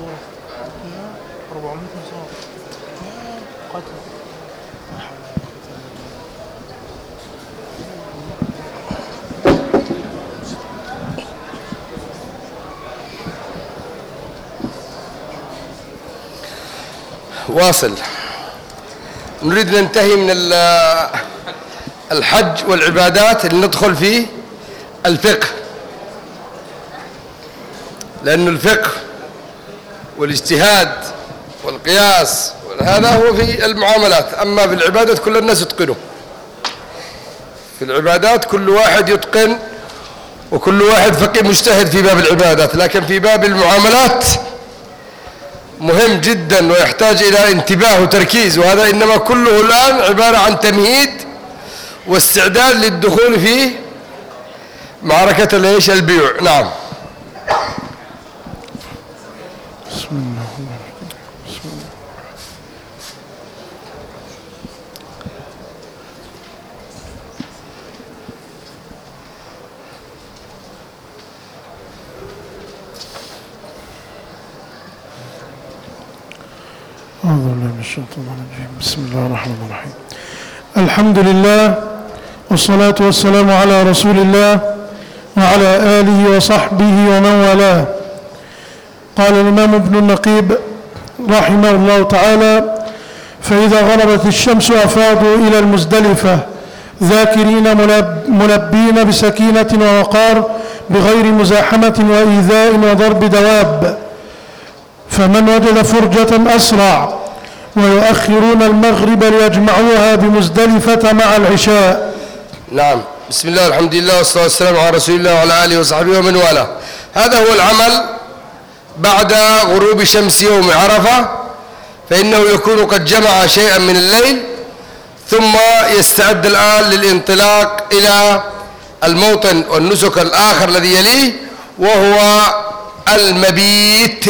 صورة 400 صورة قتل. واصل. نريد ننتهي من الحج والعبادات اللي ندخل فيه الفقه، لأن الفقه والاجتهاد والقياس هذا هو في المعاملات، أما في العبادات كل الناس يتقنه. في العبادات كل واحد يتقن وكل واحد فقيه مجتهد في باب العبادات، لكن في باب المعاملات مهم جدا ويحتاج إلى انتباه وتركيز، وهذا إنما كله الآن عبارة عن تمهيد واستعداد للدخول في معركة البيوع. نعم. بسم الله الرحمن الرحيم. أعوذ بالله من الشيطان الرجيم. بسم الله الرحمن الرحيم. الحمد لله والصلاة والسلام على رسول الله وعلى آله وصحبه ومن والاه. قال الإمام ابن النقيب رحمه الله تعالى: فإذا غربت الشمس أفاضوا إلى المزدلفة ذاكرين ملبين بسكينة ووقار بغير مزاحمة وإيذاء وضرب دواب، فمن وجد فرجة أسرع، ويؤخرون المغرب ليجمعوها بمزدلفة مع العشاء. نعم. بسم الله والحمد لله والصلاة والسلام على رسول الله وعلى آله وصحبه ومن والاه. هذا هو العمل بعد غروب شمس يوم عرفة، فإنه يكون قد جمع شيئا من الليل، ثم يستعد الآن للانطلاق إلى الموطن والنسك الآخر الذي يليه، وهو المبيت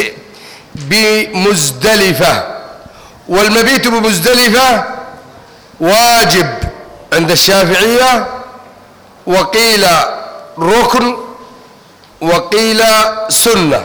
بمزدلفة. والمبيت بمزدلفة واجب عند الشافعية، وقيل ركن وقيل سنة،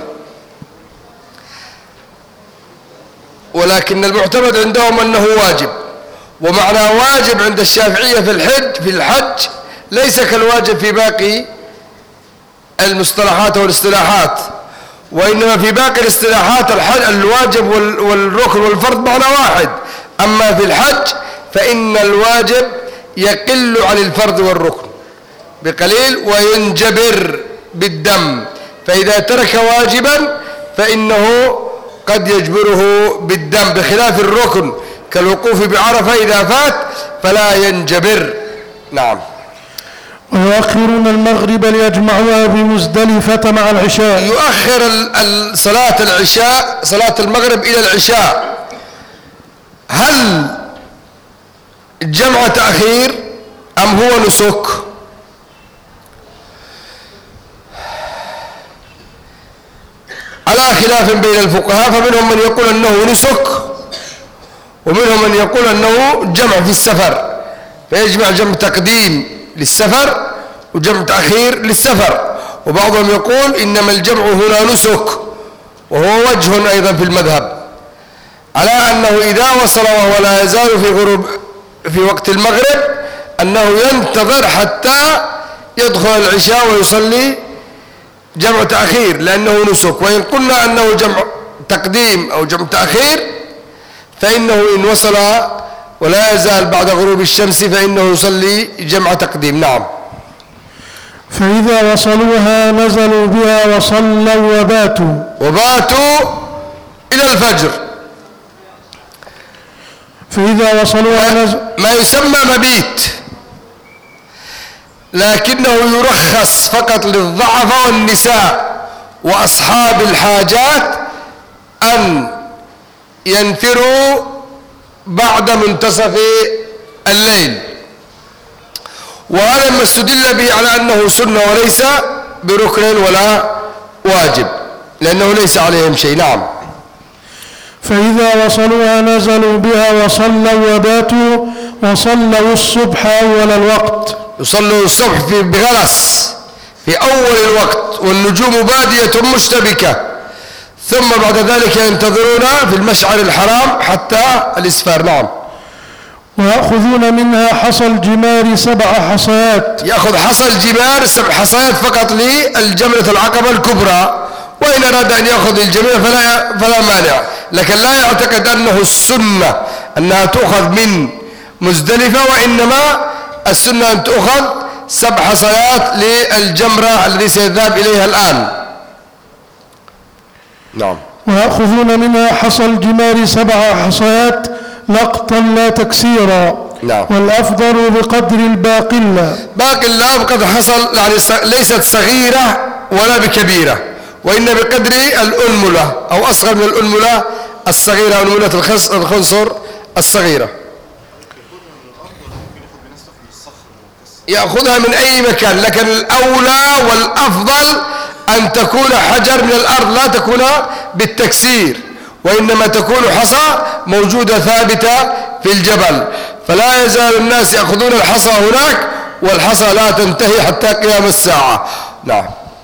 ولكن المعتمد عندهم أنه واجب. ومعنى واجب عند الشافعية في الحج ليس كالواجب في باقي المصطلحات والاصطلاحات، وإنما في باقي الاصطلاحات الواجب والركن والفرض معنى واحد. أما في الحج فإن الواجب يقل عن الفرض والركن بقليل وينجبر بالدم، فإذا ترك واجبا فإنه قد يجبره بالدم، بخلاف الركن كالوقوف بعرفة إذا فات فلا ينجبر. نعم. ويؤخرون المغرب ليجمعوها بمزدلفة مع العشاء. يؤخر صلاة العشاء، صلاة المغرب إلى العشاء. هل جمع تأخير أم هو نسك؟ على خلاف بين الفقهاء، فمنهم من يقول أنه نسك، ومنهم من يقول أنه جمع في السفر، فيجمع جمع تقديم للسفر وجمع تأخير للسفر. وبعضهم يقول إنما الجمع هنا نسك، وهو وجه أيضا في المذهب على أنه إذا وصل وهو لا يزال في وقت المغرب أنه ينتظر حتى يدخل العشاء ويصلي جمع تأخير لأنه نسك. وإن قلنا أنه جمع تقديم أو جمع تأخير فإنه إن وصل ولا يزال بعد غروب الشمس فإنه يصلي جمع تقديم. نعم. فإذا وصلوها نزلوا بها وصلوا وباتوا إلى الفجر. فإذا وصلوها ما يسمى مبيت، لكنه يرخص فقط للضعفاء والنساء وأصحاب الحاجات أن ينفروا بعد منتصف الليل، وهذا ما استدل به على أنه سنة وليس بركن ولا واجب، لأنه ليس عليهم شيء. نعم. فإذا وصلوها نزلوا بها وصلوا وباتوا وصلوا الصبح أول الوقت. يصلوا الصبح بغلس في أول الوقت والنجوم بادية مشتبكة، ثم بعد ذلك ينتظرون في المشعر الحرام حتى الإسفار. نعم. ويأخذون منها حصى الجمار 7 حصيات. يأخذ حصى الجمار 7 حصيات فقط للجمرة العقبة الكبرى، وإن أراد أن يأخذ الجميع فلا مانع، لكن لا يعتقد أنه السنة أنها تؤخذ من مزدلفة، وإنما السنة أن تؤخذ 7 حصيات للجمرة الذي سيذهب إليها الآن. نعم. ويأخذون منها حصى الجمار 7 حصيات لقطا لا تكسيرا. نعم. والأفضل بقدر الباقلة. باقلة قد حصل يعني ليست صغيرة ولا بكبيرة، وإن بقدر الأنملة أو أصغر من الأنملة الصغيرة، أنملة الخنصر الصغيرة. يأخذها من أي مكان، لكن الأولى والأفضل أن تكون حجر من الأرض، لا تكون بالتكسير، وإنما تكون حصى موجودة ثابتة في الجبل، فلا يزال الناس يأخذون الحصى هناك، والحصى لا تنتهي حتى قيام الساعة. نعم.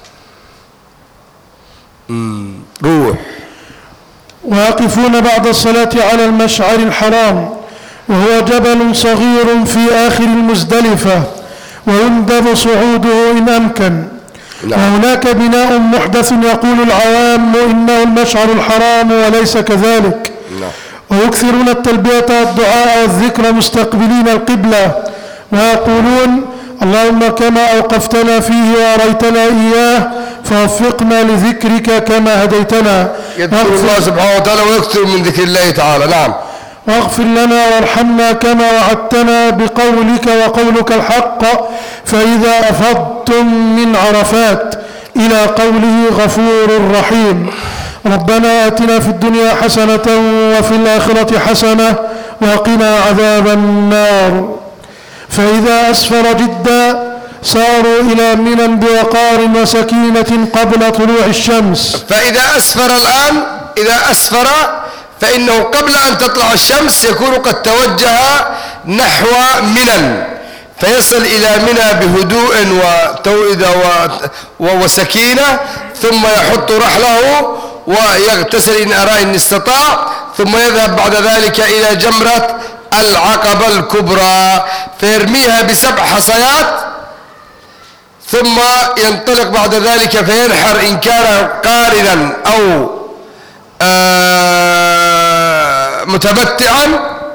روح. ويقفون بعد الصلاة على المشعر الحرام، وهو جبل صغير في آخر المزدلفة، ويندب صعوده إن أمكن. وهناك بناء محدث يقول العوام إنه المشعر الحرام وليس كذلك. ويكثرون التلبية والدعاء والذكر مستقبلين القبلة، ويقولون اللهم كما أوقفتنا فيه وأريتنا إياه فوفقنا لذكرك كما هديتنا. يذكر الله سبحانه وتعالى ويكثر من ذكر الله تعالى. نعم. واغفر لنا وارحمنا كما وعدتنا بقولك وقولك الحق فإذا أفضتم من عرفات، إلى قوله غفور رحيم. ربنا آتنا في الدنيا حسنة وفي الآخرة حسنة وقنا عذاب النار. فإذا أسفر جدا ساروا إلى منى بوقار وسكينة قبل طلوع الشمس. فإذا أسفر الآن، إذا أسفر فإنه قبل أن تطلع الشمس يكون قد توجه نحو منى، فيصل إلى منى بهدوء وسكينة، ثم يحط رحله ويغتسل إن أراد إن استطاع، ثم يذهب بعد ذلك إلى جمرة العقبة الكبرى فيرميها ب7 حصيات، ثم ينطلق بعد ذلك فينحر إن كان قارنا أو متمتعا،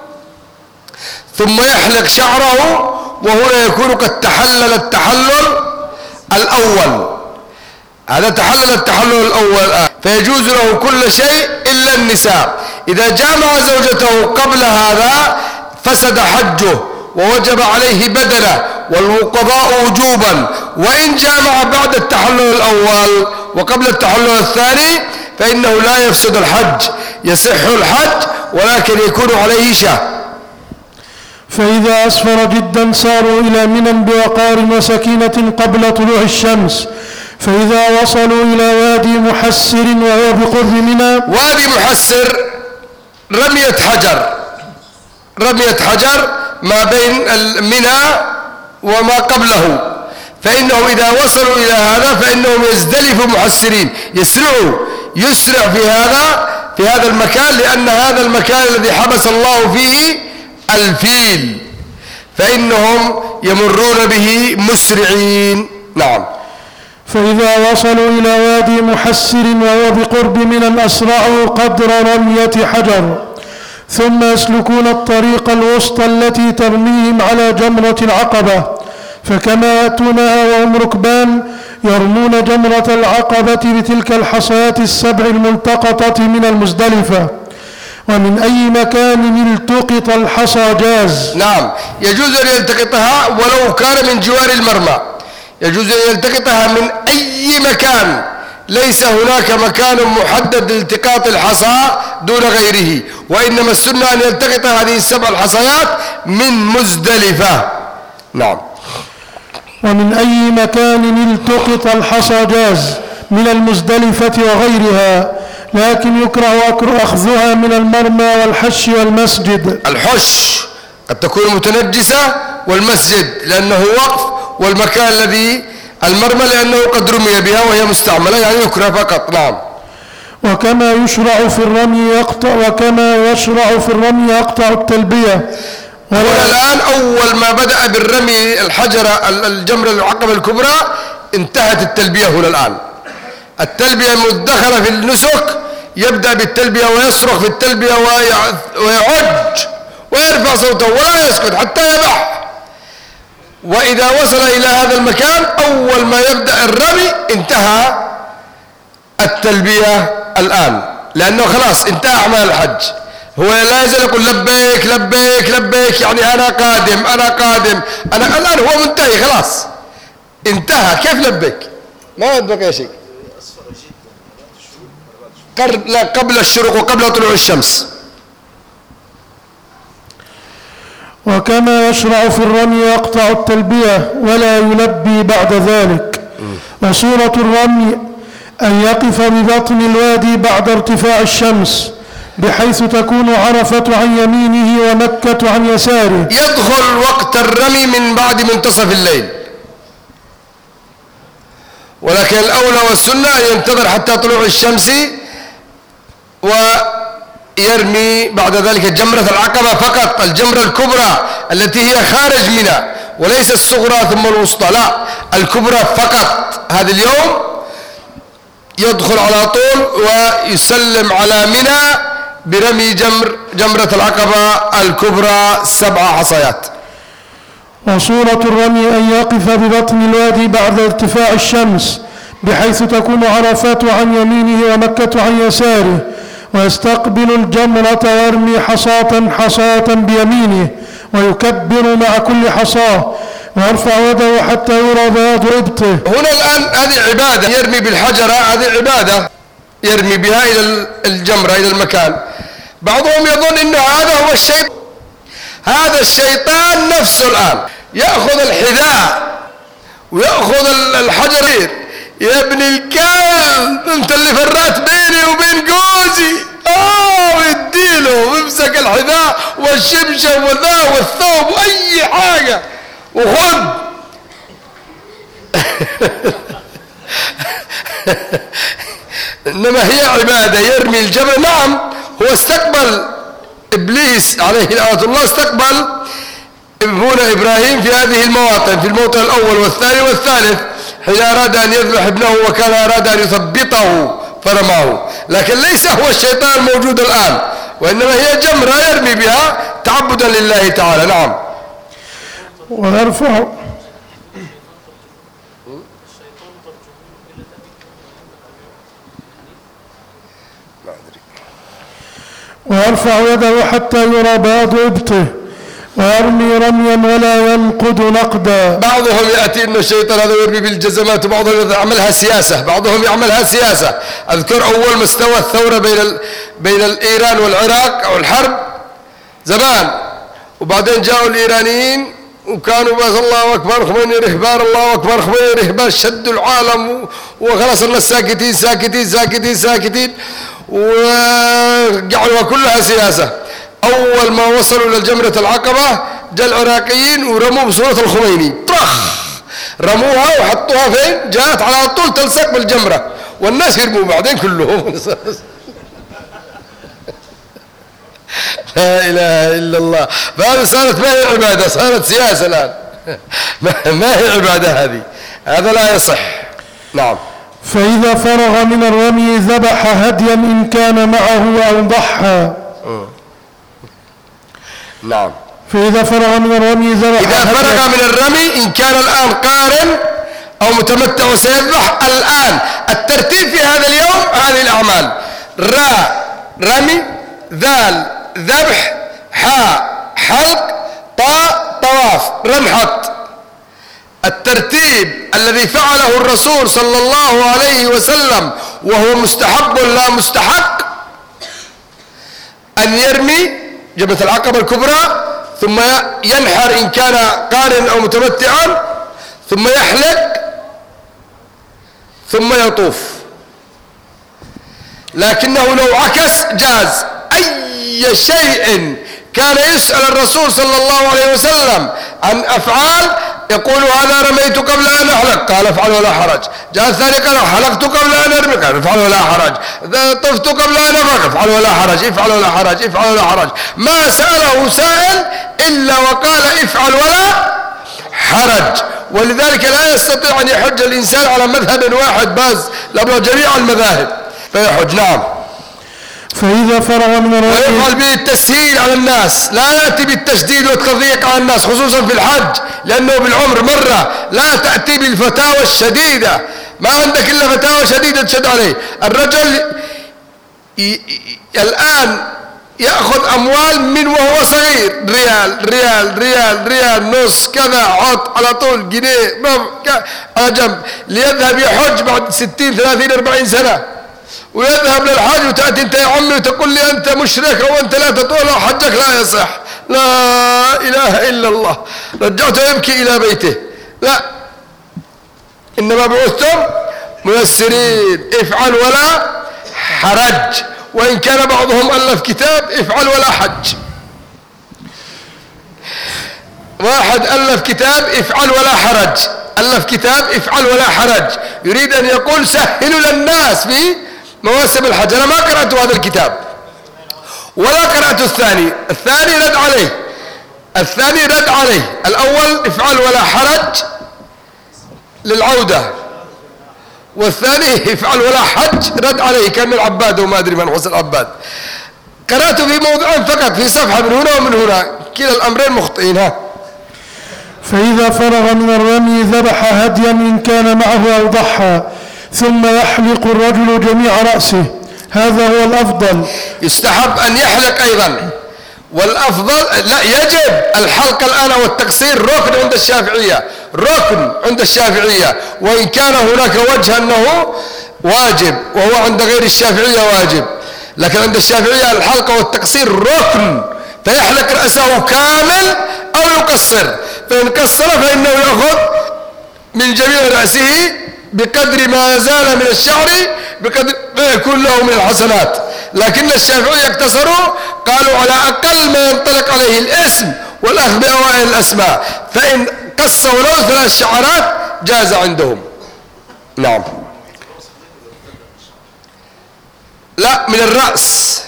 ثم يحلق شعره، وهنا يكون قد تحلل التحلل الأول. هذا تحلل التحلل الأول فيجوز له كل شيء إلا النساء. إذا جامع زوجته قبل هذا فسد حجه ووجب عليه بدنه والقضاء وجوبا، وإن جامع بعد التحلل الأول وقبل التحلل الثاني فإنه لا يفسد الحج، يصح الحج ولكن يكون عليه شاه. فإذا أسفر جدا ساروا إلى منى بوقار وسكينة قبل طلوع الشمس، فإذا وصلوا إلى وادي محسر وهو بقرب منى. وادي محسر رمية حجر ما بين منى وما قبله، فإنه إذا وصلوا إلى هذا فإنهم يزدلفوا محسرين، يسرع في هذا المكان، لأن هذا المكان الذي حبس الله فيه الفيل، فإنهم يمرون به مسرعين. نعم. فإذا وصلوا إلى وادي محسر وهو بقرب منى أسرعوا قدر رمية حجر، ثم يسلكون الطريق الوسطى التي ترميهم على جمرة العقبة، فكما يأتونها وهم ركبان يرمون جمرة العقبة بتلك الحصيات 7 الملتقطة من المزدلفة، ومن أي مكان التقط الحصى جاز. نعم، يجوز أن يلتقطها ولو كان من جوار المرمى، يجوز أن يلتقطها من أي مكان، ليس هناك مكان محدد لالتقاط الحصى دون غيره، وإنما السنة أن يلتقط هذه 7 الحصيات من مزدلفة. نعم. ومن أي مكان التقط الحصى جاز من المزدلفة وغيرها، لكن يكره أخذها من المرمى والحش والمسجد. الحش قد تكون متنجسة، والمسجد لأنه وقف، والمكان الذي المرمى لأنه قد رمي بها وهي مستعملة، يعني يكره فقط. نعم. وكما يشرع في الرمي يقطع التلبية. والآن أول ما بدأ بالرمي الجمرة العقبة الكبرى انتهت التلبية هنا الآن. التلبية المدخلة في النسك يبدأ بالتلبية ويصرخ في التلبية ويعج ويرفع صوته ولا يسكت حتى يبح. وإذا وصل إلى هذا المكان أول ما يبدأ الرمي انتهى التلبية الآن، لأنه خلاص انتهى أعمال الحج. هو لا يزال يقول لبيك لبيك لبيك، يعني أنا قادم أنا قادم أنا الآن هو منتهي خلاص انتهى. كيف لبيك؟ ما بقي شيء قبل الشروق وقبل طلوع الشمس. وكما يشرع في الرمي يقطع التلبية ولا يلبي بعد ذلك. وصورة الرمي أن يقف ببطن الوادي بعد ارتفاع الشمس بحيث تكون عرفة عن يمينه ومكة عن يساره. يدخل وقت الرمي من بعد منتصف الليل، ولكن الأولى والسنة أن ينتظر حتى طلوع الشمس ويرمي بعد ذلك جمرة العقبة فقط، الجمرة الكبرى التي هي خارج منى، وليس الصغرى ثم الوسطى، لا الكبرى فقط. هذا اليوم يدخل على طول ويسلم على منى برمي جمرة العقبة الكبرى 7 حصيات. وصورة الرمي أن يقف ببطن الوادي بعد ارتفاع الشمس بحيث تكون عرفات عن يمينه ومكة عن يساره، ويستقبل الجمرة ويرمي حصاة بيمينه ويكبر مع كل حصاة ويرفع يده حتى يرى بياض إبطه. هنا الآن هذه عبادة، يرمي بالحجرة، هذه عبادة يرمي بها إلى الجمرة إلى المكان. بعضهم يظن أن هذا هو الشيطان، هذا الشيطان نفسه الآن يأخذ الحذاء ويأخذ الحجر. يا ابن الكلب انت اللي فرات بيني وبين جوزي، ويديله ويمسك الحذاء والشبشب وذا والثوب واي حاجه وخذ. انما هي عباده، يرمي الجمر. نعم هو استقبل ابليس عليه لعنه الله، استقبل ابونا ابراهيم في هذه المواطن، في الموطن الاول والثاني والثالث، حين أراد أن يذبح ابنه وكان أراد أن يثبطه فرماه. لكن ليس هو الشيطان موجود الآن، وإنما هي جمرة يرمي بها تعبدا لله تعالى. نعم. ويرفع يده حتى يرى بياض إبطه ويرمي رميا ولا ينقد نقدا. بعضهم يأتي أن الشيطان هذا يرمي بالجزمات، وبعضهم يعملها سياسة، بعضهم يعملها سياسة. أذكر أول ما استوى الثورة بين إيران والعراق أو الحرب زمان، وبعدين جاءوا الإيرانيين وكانوا بس الله أكبر خميني رهبان، الله أكبر خميني رهبان، شدوا العالم وخلاص الناس ساكتين ساكتين ساكتين ساكتين، وجعلوا كلها سياسة. أول ما وصلوا إلى جمرة العقبة جاء العراقيين ورموا بصورة الخميني، طرخ رموها وحطوها فين؟ جاءت على طول تلصق بالجمرة، والناس يرموا بعدين كلهم. لا إله إلا الله. فهذه صارت ما هي عبادة، صارت سياسة الآن. ما هي عبادة هذه، هذا لا يصح. نعم. فإذا فرغ من الرمي ذبح هديا إن كان معه أو ضحى. نعم. فإذا فرغ من الرمي ذبح. إذا فرغ من الرمي إن كان الآن قارن أو متمتع وسيذبح الآن. الترتيب في هذا اليوم هذه الأعمال: راء رمي، ذال ذبح، حاء حلق، طاء طواف رمحط. الترتيب الذي فعله الرسول صلى الله عليه وسلم وهو مستحب لا مستحق: أن يرمي جمرة العقبة الكبرى، ثم ينحر إن كان قارن أو متمتعا، ثم يحلق، ثم يطوف. لكنه لو عكس جاز. أي شيء كان يسأل الرسول صلى الله عليه وسلم عن أفعال يقول هذا رميت قبل أن أحلق، قال افعل ولا حرج. جاء الثاني قال حلقت قبل أن أرمي، قال افعل ولا حرج. طفت قبل أن أفرق، افعل ولا حرج، افعل ولا حرج، افعل ولا حرج. ما سأله سائل إلا وقال افعل ولا حرج. ولذلك لا يستطيع أن يحج الإنسان على مذهب واحد بس، لابد جميع المذاهب فيحج. نعم. فإذا فرغ من الرمي ويفعل به التسهيل على الناس، لا يأتي بالتشديد والتضييق على الناس، خصوصا في الحج، لأنه بالعمر مرة لا تأتي بالفتاوى الشديدة. ما عندك إلا فتاوى شديدة تشد عليه. الرجل الآن يأخذ أموال من وهو صغير، ريال ريال ريال ريال، نص كذا، عط على طول جنيه على جنب، ليذهب يحج بعد 60 30 40 سنة، ويذهب للحج وتأتي أنت يا عمي وتقول لي أنت مشرك وأنت لا تطول حجك لا يصح. لا إله إلا الله. رجعته يبكي إلى بيته. لا، إنما بعثتم ميسرين، افعل ولا حرج. وإن كان بعضهم ألف كتاب افعل ولا حج. واحد ألف كتاب افعل ولا حرج، ألف كتاب افعل ولا حرج، يريد أن يقول سهلوا للناس في مواسم الحج. أنا ما قرأت هذا الكتاب ولا قرأت الثاني. الثاني رد عليه، الثاني رد عليه. الأول افعل ولا حرج للعودة، والثاني افعل ولا حج رد عليه. كان العباد وما أدري من حسن العباد. قرأت في موضوعين فقط، في صفحة من هنا ومن هنا، كلا الأمرين مخطئين. ها. فإذا فرغ من الرمي ذبح هديا إن كان معه أو ضحى، ثم يحلق الرجل جميع رأسه، هذا هو الأفضل. يستحب أن يحلق أيضا، والأفضل لا، يجب الحلق الآن والتقصير ركن عند الشافعية، ركن عند الشافعية، وإن كان هناك وجه أنه واجب، وهو عند غير الشافعية واجب، لكن عند الشافعية الحلق والتقصير ركن. فيحلق رأسه كامل أو يقصر، فإن قصر فإنه يأخذ من جميع رأسه بقدر ما زال من الشعر، بقدر ما يكون له من الحسنات. لكن الشافعية اقتصروا، قالوا على أقل ما ينطلق عليه الاسم والأخذ بأوائل الأسماء، فإن قص ولو 3 شعرات جاز عندهم. نعم. لا، من الرأس.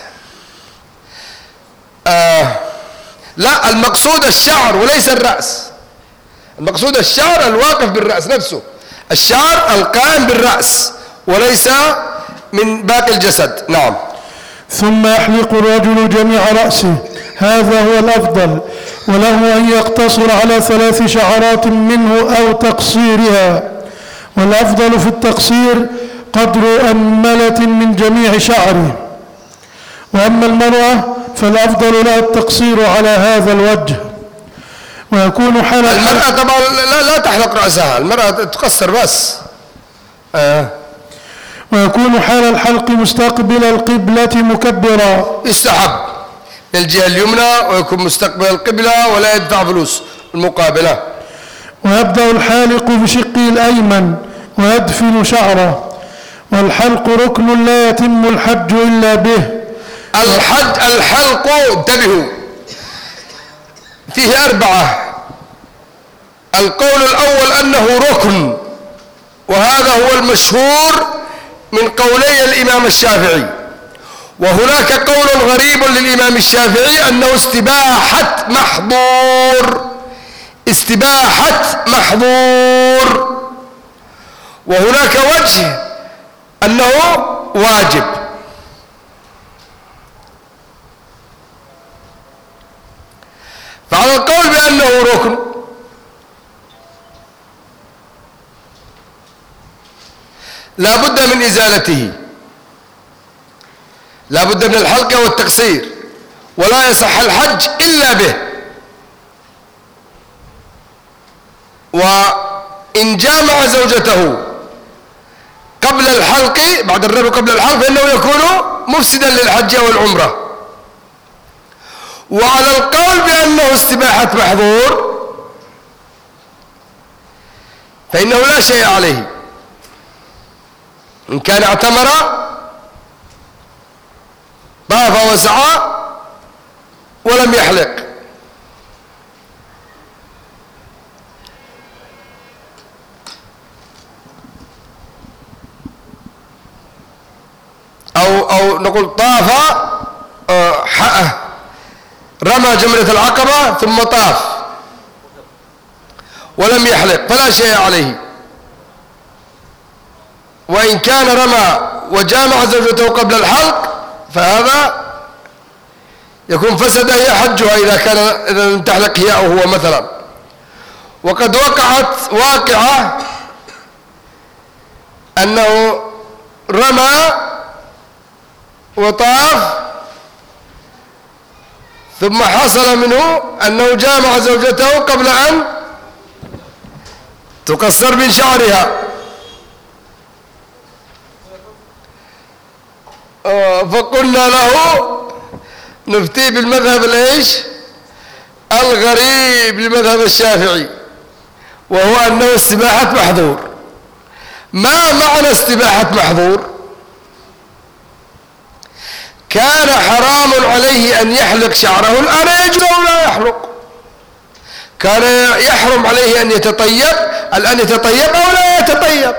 لا، المقصود الشعر وليس الرأس. المقصود الشعر الواقف بالرأس نفسه، الشعر القائم بالرأس وليس من باقي الجسد. نعم. ثم يحلق الرجل جميع رأسه، هذا هو الأفضل، وله أن يقتصر على 3 شعرات منه أو تقصيرها، والأفضل في التقصير قدر أنملة من جميع شعره. وأما المرأة فالأفضل لها التقصير على هذا الوجه، ويكون حال المرأة طبعا لا تحلق رأسها، المرأة تقصر بس. ويكون حال الحلق مستقبل القبلة مكبرا، يستحب الجهة اليمنى ويكون مستقبل القبلة ولا يدفع فلوس المقابلة. ويبدأ الحالق بشقه الأيمن ويدفن شعره، والحلق ركن لا يتم الحج إلا به. الحلق انتبهوا فيه 4. القول الأول أنه ركن، وهذا هو المشهور من قولي الإمام الشافعي. وهناك قول غريب للإمام الشافعي أنه استباحة محظور، استباحة محظور. وهناك وجه أنه واجب. فعلى القول بأنه ركن لا بد من إزالته، لا بد من الحلق والتقصير، ولا يصح الحج إلا به. وإن جامع زوجته قبل الحلق، بعد الرمي قبل الحلق، فإنه يكون مفسدا للحج والعمرة. وعلى القول بأنه استباحة محظور فإنه لا شيء عليه إن كان اعتمر طاف وسعى ولم يحلق. رمى جمرة العقبة ثم طاف ولم يحلق فلا شيء عليه. وإن كان رمى وجامع زوجته قبل الحلق فهذا يكون فسد هي حجها إذا لم تحلق هي أو هو مثلا. وقد وقعت واقعة أنه رمى وطاف ثم حصل منه أنه جامع زوجته قبل أن تقصر من شعرها، فقلنا له نفتي بالمذهب الإيش الغريب لمذهب الشافعي، وهو أنه استباحة محظور. ما معنى استباحة محظور؟ كان حرام عليه أن يحلق شعره، الآن يجوز لا يحلق. كان يحرم عليه أن يتطيب، الآن يتطيب أو لا يتطيب.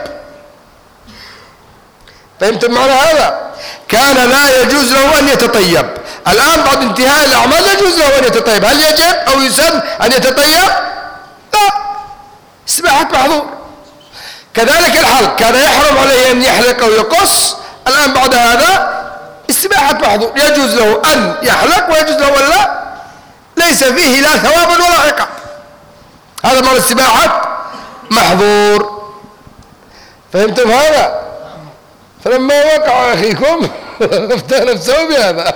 فهمتم معنى هذا؟ كان لا يجوز له أن يتطيب، الآن بعد انتهاء الأعمال يجوز له أن يتطيب. هل يجب أو يسن أن يتطيب؟ لا، استباحة محظور. كذلك الحلق، كان يحرم عليه أن يحلق أو يقص، الآن بعد هذا استباحة محظور، يجوز له أن يحلق ويجوز له أن لا، ليس فيه لا ثواب ولا عقاب. هذا معنى استباحة محظور. فهمتم هذا؟ فلما وقع أخيكم افتى نفسه بهذا.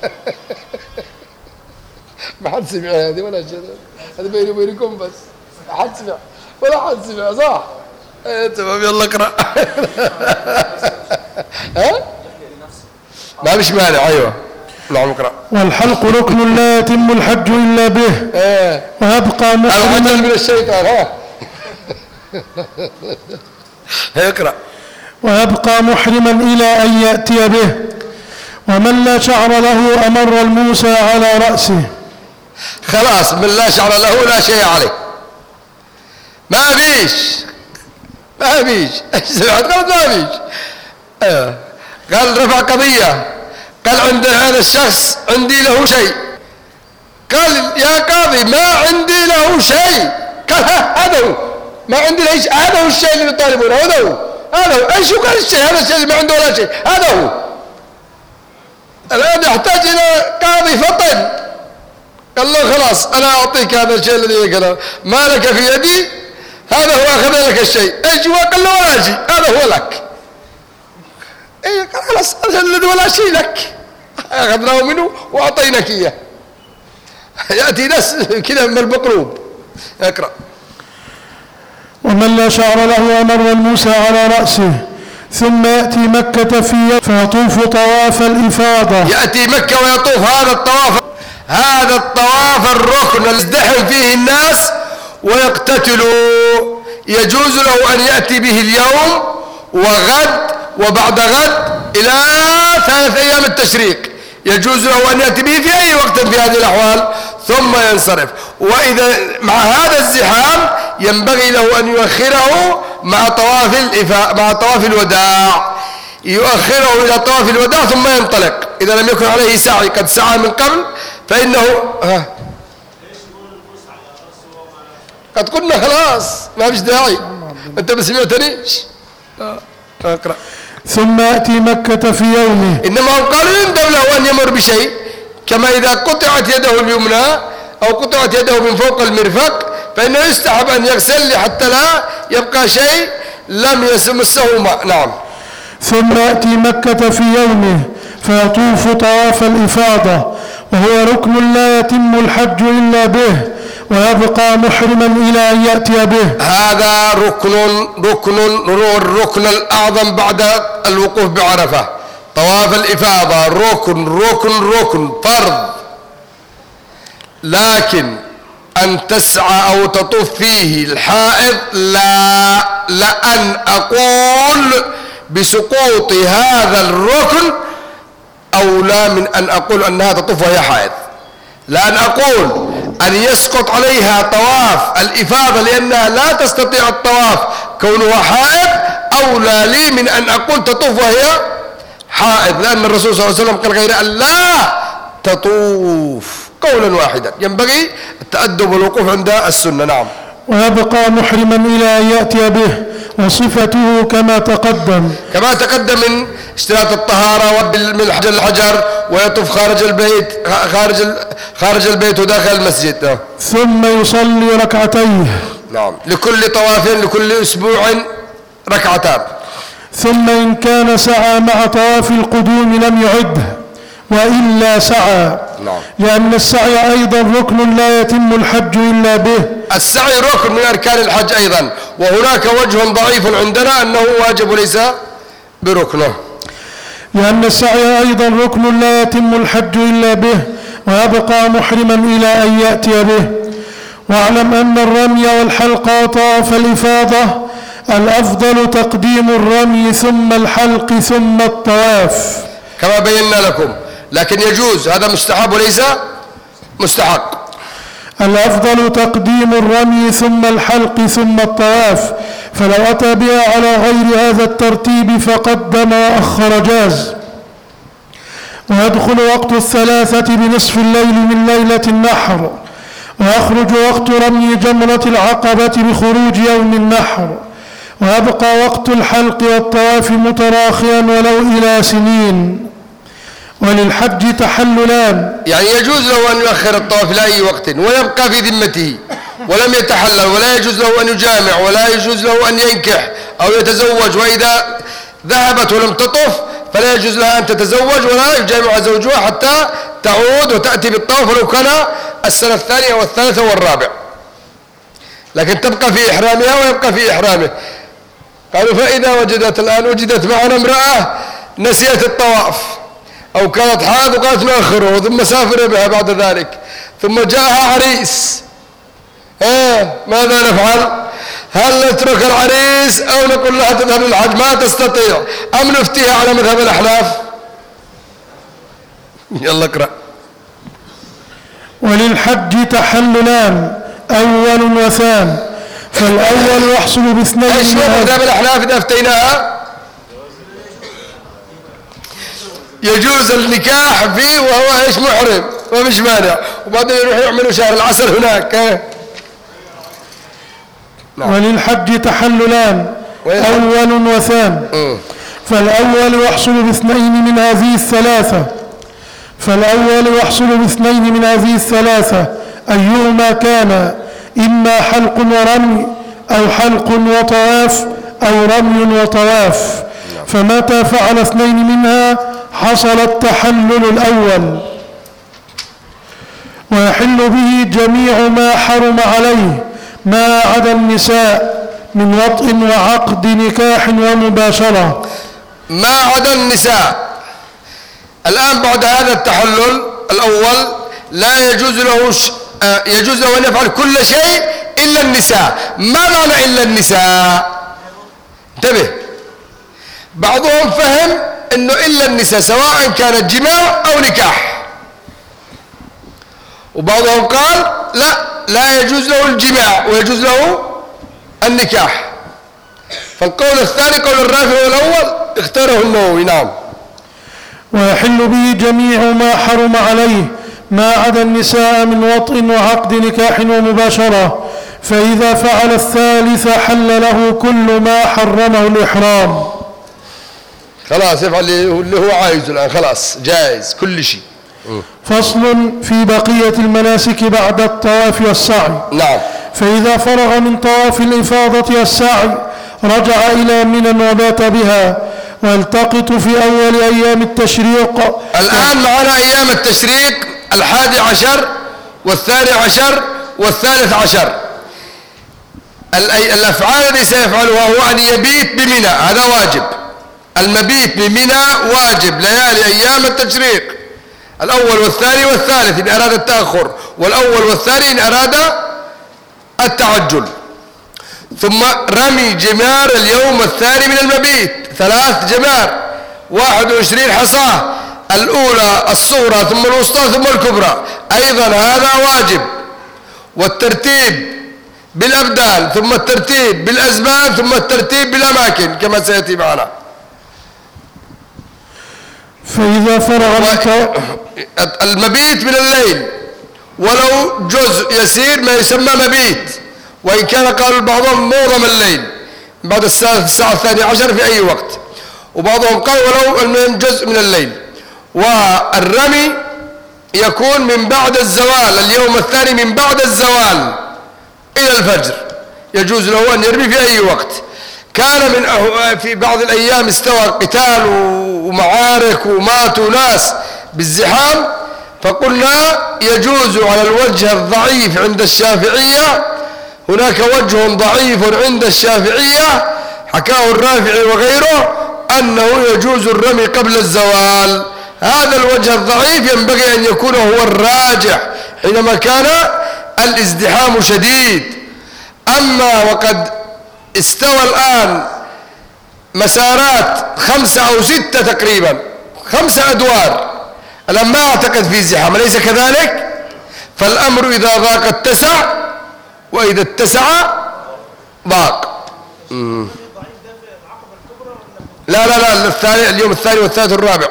ما حد سمع هذه ولا شيء، هذا بيني وبينكم بس، ما حد سمع ولا حد سمع، صح؟ تمام، يلا اقرأ. ها؟ ما مش مانع. أيوه نعم اقرأ. والحلق ركن لا يتم الحج إلا به، ويبقى محرما من الشيطان. ها اقرأ. ويبقى محرما إلى أن يأتي به. ومن لا شعر له أمر الموسى على رأسه. خلاص، من لا شعر له لا شيء عليه، ما فيش ما فيش. قال رفع قضية، قال عند هذا الشخص عندي له شيء، قال يا قاضي ما عندي له شيء، قال هذا هو ما عندي له شيء، هذا هو الشيء اللي يطالبونه، هذا هو ايش قال الشيء، هذا الشيء اللي ما عنده ولا شيء، هذا هو. الآن يحتاج إلى قاضي فطن، قال له خلاص أنا أعطيك هذا الشيء الذي يقوله، ما لك في يدي، هذا هو أخذ لك الشيء، ايش هو؟ قال له ولا شيء، هذا هو لك. ايه قال خلاص الذي ولا شيء لك، أخذناه منه وأعطيناك إياه. يأتي ناس كذا من المقلوب. اقرأ. ومن لا شعر له أمر موسى على رأسه، ثم يأتي مكة فيطوف طواف الإفاضة. يأتي مكة ويطوف هذا الطواف الركن اللي ازدحم فيه الناس ويقتتلوا، يجوز له أن يأتي به اليوم وغد وبعد غد إلى 3 أيام التشريق، يجوز له أن يأتي به في أي وقت في هذه الأحوال ثم ينصرف. وإذا مع هذا الزحام ينبغي له أن يؤخره مع طواف الوداع، يؤخره إلى طواف الوداع ثم ينطلق. إذا لم يكن عليه سعي، قد سعى من قبل فإنه قد قلنا خلاص ما فيش داعي، أنت ما سمعتنيش. اقرأ. ثم يأتي مكة في يومه. إنما هم قالوا يندب له أن يمر بشيء، كما إذا قطعت يده اليمنى أو قطعت يده من فوق المرفق فإنه يستحب أن يغسل حتى لا يبقى شيء لم يمسه ماء. نعم. ثم يأتي مكة في يومه فيطوف طواف الإفاضة، وهو ركن لا يتم الحج إلا به، ويبقى محرما إلى أن يأتي به. هذا الركن الأعظم بعد الوقوف بعرفة، طواف الإفاضة ركن فرض. لكن أن تسعى أو تطوف فيه الحائض لا، لأن أقول بسقوط هذا الركن أولى من أن أقول أنها تطوف وهي حائض. لأن أقول أن يسقط عليها طواف الإفاضة لأنها لا تستطيع الطواف كونها حائض أولى لي من أن أقول تطوف وهي حائض، لأن الرسول صلى الله عليه وسلم قال غير أن لا تطوف قولا واحدا، ينبغي التأدب والوقوف عند السنة. نعم. ويبقى محرما إلى أن يأتي به، وصفته كما تقدم من اشتراط الطهارة من الحجر، ويطوف خارج البيت خارج البيت وداخل المسجد. ثم يصلي ركعتين. نعم، لكل طواف لكل أسبوع ركعتان. ثم إن كان سعى مع طواف القدوم لم يعده، وإلا سعى. نعم. لأن السعي أيضا ركن لا يتم الحج إلا به. السعي ركن من أركان الحج أيضا، وهناك وجه ضعيف عندنا أنه واجب ليس بركنه. لأن السعي أيضا ركن لا يتم الحج إلا به، ويبقى محرما إلى أن يأتي به. واعلم أن الرمي والحلق وطواف الإفاضة الأفضل تقديم الرمي ثم الحلق ثم الطواف كما بينا لكم، لكن يجوز، هذا مستحب وليس مستحق. الأفضل تقديم الرمي ثم الحلق ثم الطواف، فلو أتى بها على غير هذا الترتيب فقدم وأخر جاز. ويدخل وقت الثلاثة بنصف الليل من ليلة النحر، ويخرج وقت رمي جمرة العقبة بخروج يوم النحر، ويبقى وقت الحلق والطواف متراخيا ولو إلى سنين. وللحج تحللان، يعني يجوز له أن يؤخر الطواف إلى أي وقت ويبقى في ذمته ولم يتحلل، ولا يجوز له أن يجامع، ولا يجوز له أن ينكح أو يتزوج، وإذا ذهبت ولم تطف فلا يجوز لها أن تتزوج ولا يجامع زوجها حتى تعود وتأتي بالطواف ولو كان السنة الثانية والثالثة والرابع، لكن تبقى في إحرامها ويبقى في إحرامه. قالوا فإذا وجدت معنا امرأة نسيت الطواف أو كانت حاض وقالت نؤخره ثم سافر بها بعد ذلك، ثم جاءها عريس، ماذا نفعل؟ هل نترك العريس أو نقول لها تذهب للحج؟ ما تستطيع، أم نفتيها على مذهب الأحناف؟ يلا اقرأ. وللحج تحللان، أول وثان، فالأول يحصل باثنين. ايش مذهب الأحناف إذا افتيناها؟ يجوز النكاح فيه وهو ايش محرم ومش مانع، وبعدين يروح يعملوا شهر العسل هناك. وللحج تحللان، أول وثان، فالأول يحصل باثنين من هذه الثلاثة، أيهما كان، إما حلق ورمي أو حلق وطواف أو رمي وطواف، فمتى فعل اثنين منها حصل التحلل الأول. ويحل به جميع ما حرم عليه ما عدا النساء من وطء وعقد نكاح ومباشرة. ما عدا النساء. الآن بعد هذا التحلل الأول لا يجوز له يجوز له أن يفعل كل شيء إلا النساء. ما معنى إلا النساء؟ انتبه، بعضهم فهم أنه إلا النساء سواء كانت جماع أو نكاح، وبعضهم قال لا يجوز له الجماع ويجوز له النكاح. فالقول الثاني قول الرافع والأول اختاره النووي. نعم. ويحل به جميع ما حرم عليه ما عدا النساء من وطء وعقد نكاح ومباشرة، فإذا فعل الثالث حل له كل ما حرمه الإحرام. خلاص يفعل اللي هو عايزه الآن، خلاص جائز كل شيء. فصل في بقية المناسك بعد الطواف والسعي. نعم. فإذا فرغ من طواف الإفاضة والسعي رجع إلى منى وبات بها، والتقط في أول أيام التشريق. الآن معنا أيام التشريق 11 و12 و13. الأفعال التي سيفعلها هو أن يبيت بمنى، هذا واجب. المبيت بمنى واجب ليالي أيام التشريق، الأول والثاني والثالث إن أراد التأخر، والأول والثاني إن أراد التعجل. ثم رمي جمار اليوم الثاني من المبيت، 3 جمار 21 حصاة، الأولى الصغرى ثم الوسطى ثم الكبرى، أيضا هذا واجب. والترتيب بالأبدان ثم الترتيب بالأزمان ثم الترتيب بالأماكن كما سيأتي معنا. فإذا فرغ المبيت من الليل ولو جزء يسير ما يسمى مبيت، وإن كان قال بعضهم معظم الليل بعد الساعة 12 في أي وقت، وبعضهم قال ولو المهم جزء من الليل. والرمي يكون من بعد الزوال، اليوم الثاني من بعد الزوال إلى الفجر، يجوز له أن يرمي في أي وقت. كان في بعض الأيام استوى قتال ومعارك وماتوا ناس بالزحام، فقلنا يجوز على الوجه الضعيف عند الشافعية. هناك وجه ضعيف عند الشافعية حكاه الرافعي وغيره أنه يجوز الرمي قبل الزوال. هذا الوجه الضعيف ينبغي أن يكون هو الراجح حينما كان الازدحام شديد. أما وقد استوى الآن مسارات 5 أو 6 تقريبا، 5 أدوار، الآن ما أعتقد في زحام، أليس كذلك؟ فالأمر إذا ضاق اتسع، وإذا اتسع ضاق. لا لا لا، اليوم الثاني والثالث والرابع.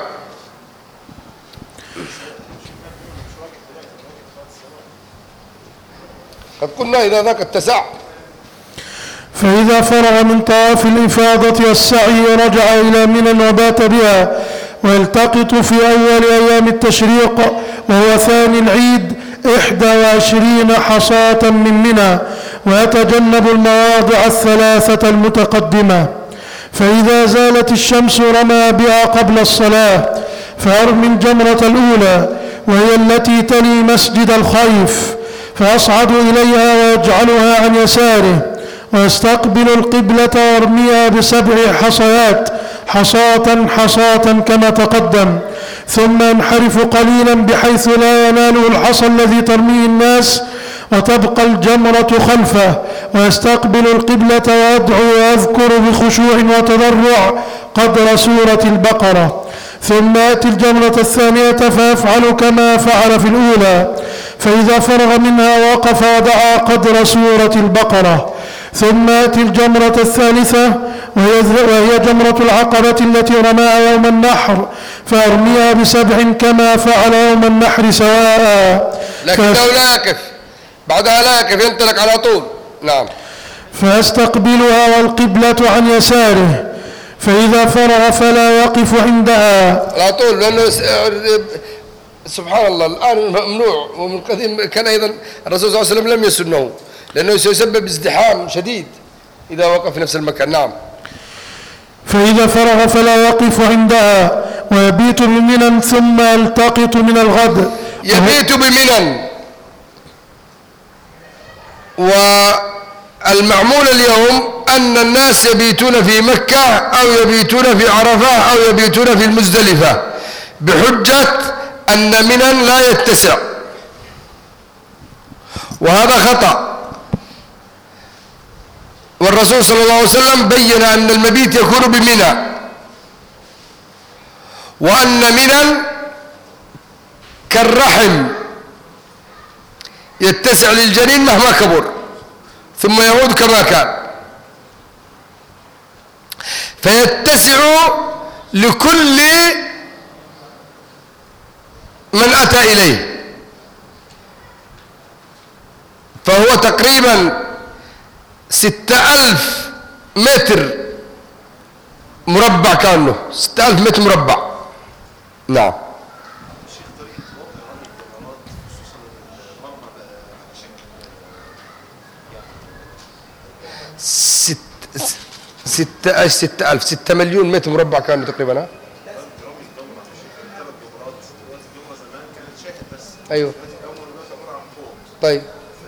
قد قلنا إذا ذاك اتسع. فإذا فرغ من طواف الإفاضة والسعي رجع إلى منى وبات بها، ويلتقط في أول أيام التشريق وهو ثاني العيد 21 حصاة من منى، ويتجنب المواضع الثلاثة المتقدمة. فإذا زالت الشمس رمى بها قبل الصلاة، فيرمي الجمرة الأولى وهي التي تلي مسجد الخيف، فيصعد إليها ويجعلها عن يساره، ويستقبل القبلة ويرميها ب7 حصيات، حصاة كما تقدم، ثم ينحرف قليلا بحيث لا يناله الحصى الذي ترميه الناس، وتبقى الجمرة خلفه، ويستقبل القبلة ويدعو ويذكر بخشوع وتضرع قدر سورة البقرة، ثم يأتي الجمرة الثانية فيفعل كما فعل في الأولى، فإذا فرغ منها وقف ودعا قدر سورة البقرة، ثم يأتي الجمرة الثالثة وهي جمرة العقبة التي رماها يوم النحر، فيرميها ب7 كما فعل يوم النحر سواء، لكنه لا يقف بعدها، لا يقف، ينطلق على طول. نعم. فيستقبلها والقبلة عن يساره، فإذا فرغ فلا يقف عندها على طول، لأنه سبحان الله الآن ممنوع، ومن قديم كان أيضا الرسول صلى الله عليه وسلم لم يسنه، لأنه سيسبب ازدحام شديد إذا وقف في نفس المكان. نعم. فإذا فرغ فلا يقف عندها ويبيت بمنى ثم يلتقط من الغد. يبيت بمنى، والمعمول اليوم أن الناس يبيتون في مكة أو يبيتون في عرفة أو يبيتون في المزدلفة بحجة أن منى لا يتسع، وهذا خطأ. والرسول صلى الله عليه وسلم بين أن المبيت يكون بمنى، وأن منى كالرحم يتسع للجنين مهما كبر ثم يعود كما كان، فيتسع لكل من أتى إليه، فهو تقريبا 6000 متر مربع، كانه 6000 متر مربع. نعم. ستة مليون متر مربع كانوا تقريبا. ايوه. طيب.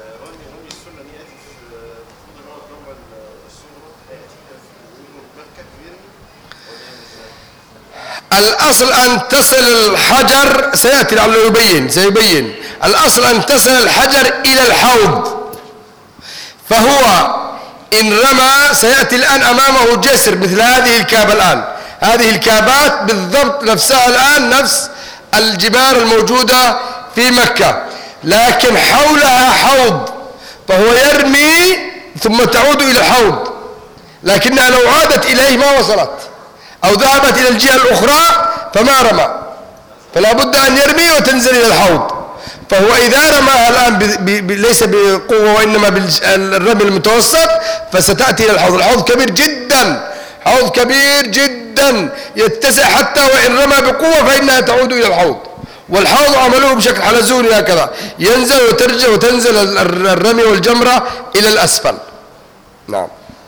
الأصل أن تصل الحجر، سيأتي لعله سيبين الأصل أن تصل الحجر إلى الحوض، فهو إن رمى سيأتي الآن أمامه جسر مثل هذه الكابة الآن، هذه الكابات بالضبط نفسها الآن نفس الجبال الموجودة في مكة، لكن حولها حوض، فهو يرمي ثم تعود إلى الحوض، لكنها لو عادت إليه ما وصلت، أو ذهبت إلى الجهة الأخرى فما رمى، فلا بد أن يرمي وتنزل إلى الحوض. فهو إذا رماها الآن ليس بقوة وإنما بالرمي المتوسط فستأتي إلى الحوض. الحوض كبير جدا، حوض كبير جدا يتسع، حتى وإن رمى بقوة فإنها تعود إلى الحوض. والحوض عملوه بشكل حلزوني هكذا، ينزل وترجع وتنزل الرمي والجمرة إلى الأسفل. نعم.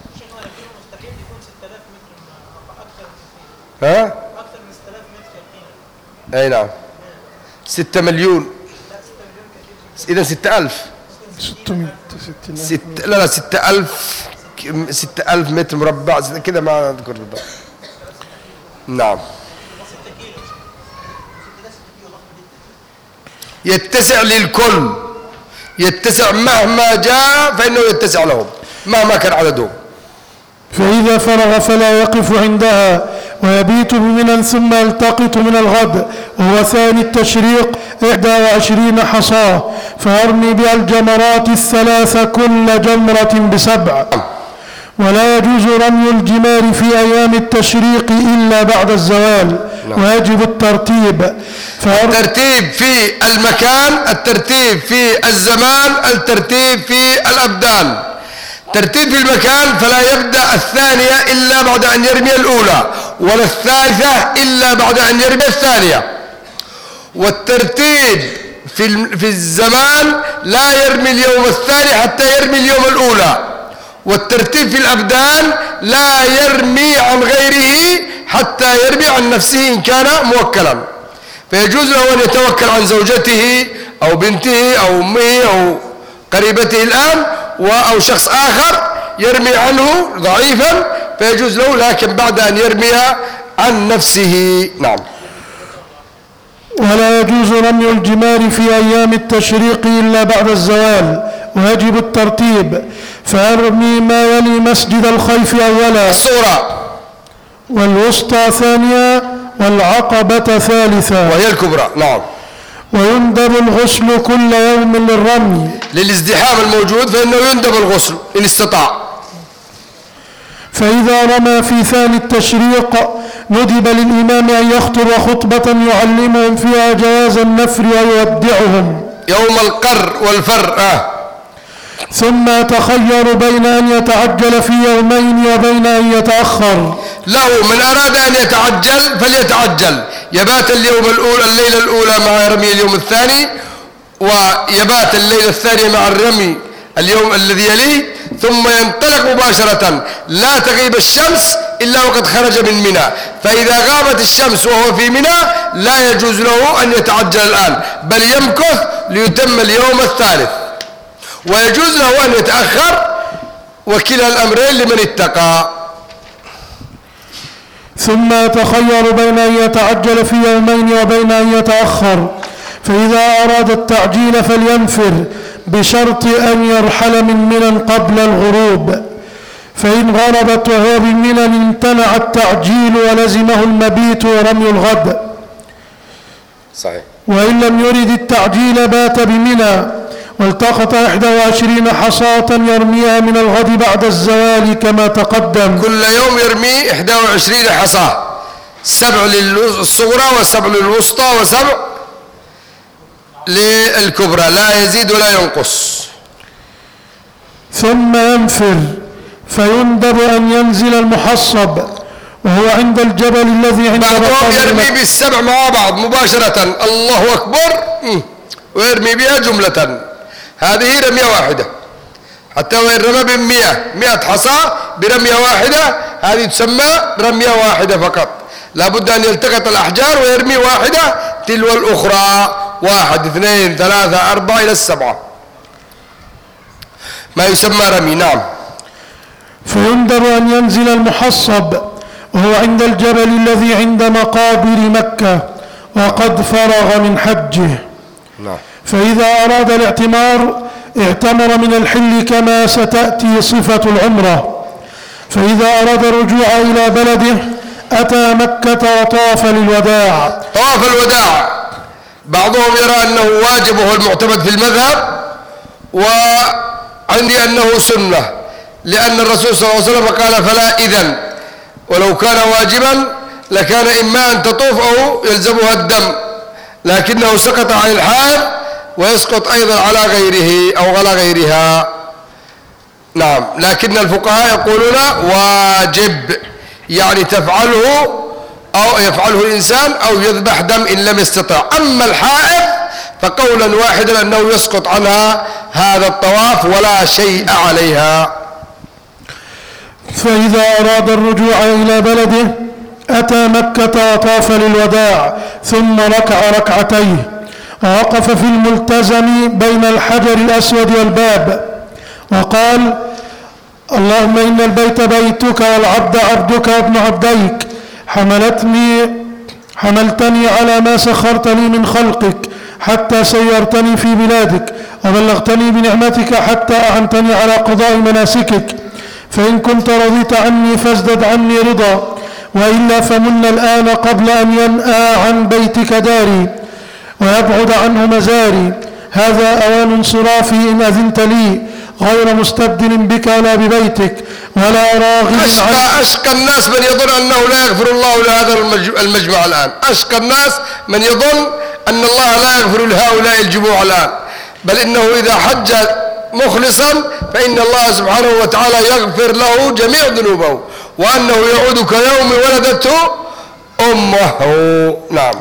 ها؟ أكثر من 6000 متر. أي نعم. 6 مليون. إذا 6000. 600. لا 6000 متر مربع كذا، ما أذكر بالضبط. نعم. يتسع للكل، يتسع مهما جاء فإنه يتسع لهم مهما كان عددهم. فإذا فرغ فلا يقف عندها ويبيت بمنى ثم يلتقط من الغد، وهو ثاني التشريق 21 حصاة، فيرمي بها الجمرات الثلاث كل جمرة ب7. ولا يجوز رمي الجمار في أيام التشريق إلا بعد الزوال، ويجب الترتيب. الترتيب في المكان، الترتيب في الزمان، الترتيب في الأبدان. ترتيب في المكان فلا يبدأ الثانية إلا بعد أن يرمي الأولى، ولا الثالثة إلا بعد أن يرمي الثانية. والترتيب في الزمان لا يرمي اليوم الثاني حتى يرمي اليوم الأولى. والترتيب في الأبدان لا يرمي عن غيره حتى يرمي عن نفسه إن كان موكلا. فيجوز له أن يتوكل عن زوجته أو بنته أو أمه أو قريبته الآن، أو شخص آخر يرمي عنه ضعيفا فيجوز له، لكن بعد أن يرمي عن نفسه. نعم. ولا يجوز رمي الجمار في أيام التشريق إلا بعد الزوال، ويجب الترتيب. فيرمي ما يلي مسجد الخيف أولا، الصغرى، والوسطى ثانية، والعقبة ثالثة، وهي الكبرى. نعم. ويندب الغسل كل يوم للرمي، للازدحام الموجود فإنه يندب الغسل إن استطاع. فإذا رمى في ثاني التشريق ندب للإمام أن يخطب خطبة يعلمهم فيها جواز النفر ويودعهم يوم القر والفر. ثم يتخير بين أن يتعجل في يومين وبين أن يتأخر. له من أراد أن يتعجل فليتعجل، يبات اليوم الأولى الليلة الأولى مع رمي اليوم الثاني، ويبات الليلة الثانية مع الرمي اليوم الذي يليه، ثم ينطلق مباشرة. لا تغيب الشمس إلا وقد خرج من منى، فإذا غابت الشمس وهو في منى لا يجوز له أن يتعجل الآن، بل يمكث ليتم اليوم الثالث. ويجوز له أن يتأخر، وكلا الأمرين لمن اتقى. ثم يتخير بين أن يتعجل في يومين وبين أن يتأخر، فإذا أراد التعجيل فلينفر بشرط أن يرحل من منى قبل الغروب، فإن غربت وهو بمنى امتنع التعجيل ولزمه المبيت ورمي الغد. صحيح. وإن لم يرد التعجيل بات بمنى والتقط 21 حصاة يرميها من الغد بعد الزوال كما تقدم. كل يوم يرمي 21 حصاة، 7 للصغرى و7 للوسطى و7 للكبرى، لا يزيد ولا ينقص. ثم ينفر، فيندب أن ينزل المحصب وهو عند الجبل الذي عند بعضهم يرمي بال7 مع بعض مباشرة، الله أكبر، ويرمي بها جملة. هذه رمية واحدة، حتى وإن رمى ب100 حصاة برمية واحدة، هذه تسمى رمية واحدة فقط. لابد أن يلتقط الأحجار ويرمي واحدة تلو الأخرى، 1 2 3 4 إلى 7، ما يسمى رمي. نعم. فيندب أن ينزل المحصب وهو عند الجبل الذي عند مقابر مكة وقد فرغ من حجه. نعم. فإذا أراد الاعتمار اعتمر من الحل كما ستأتي صفة العمرة. فإذا أراد الرجوع إلى بلده أتى مكة وطاف للوداع. طواف الوداع بعضهم يرى أنه واجب وهو المعتمد في المذهب، وعندي أنه سنة، لأن الرسول صلى الله عليه وسلم قال فلا إذن، ولو كان واجبا لكان إما أن تطوف أو يلزمها الدم، لكنه سقط عن الحائض ويسقط أيضا على غيره أو على غيرها. نعم، لكن الفقهاء يقولون واجب، يعني تفعله أو يفعله الإنسان أو يذبح دم إن لم يستطع. أما الحائض فقولا واحدا أنه يسقط عنها هذا الطواف ولا شيء عليها. فإذا أراد الرجوع إلى بلده أتى مكة وطاف للوداع ثم ركع ركعتيه ووقف في الملتزم بين الحجر الأسود والباب وقال: اللهم إن البيت بيتك والعبد عبدك وابن عبديك، حملتني على ما سخرت لي من خلقك حتى سيرتني في بلادك، وبلغتني بنعمتك حتى أعنتني على قضاء مناسكك، فإن كنت رضيت عني فازدد عني رضا، وإلا فمن الآن قبل أن ينأى عن بيتك داري ويبعد عنه مزاري. هذا أوان انصرافي إن أذنت لي، غير مستبدل بك ولا ببيتك ولا راغب. أشقى الناس من يظن أنه لا يغفر الله لهذا المجمع الآن. أشقى الناس من يظن أن الله لا يغفر لهؤلاء الجموع الآن، بل إنه إذا حج مخلصا فإن الله سبحانه وتعالى يغفر له جميع ذنوبه، وأنه يعود كيوم ولدته أمه. نعم.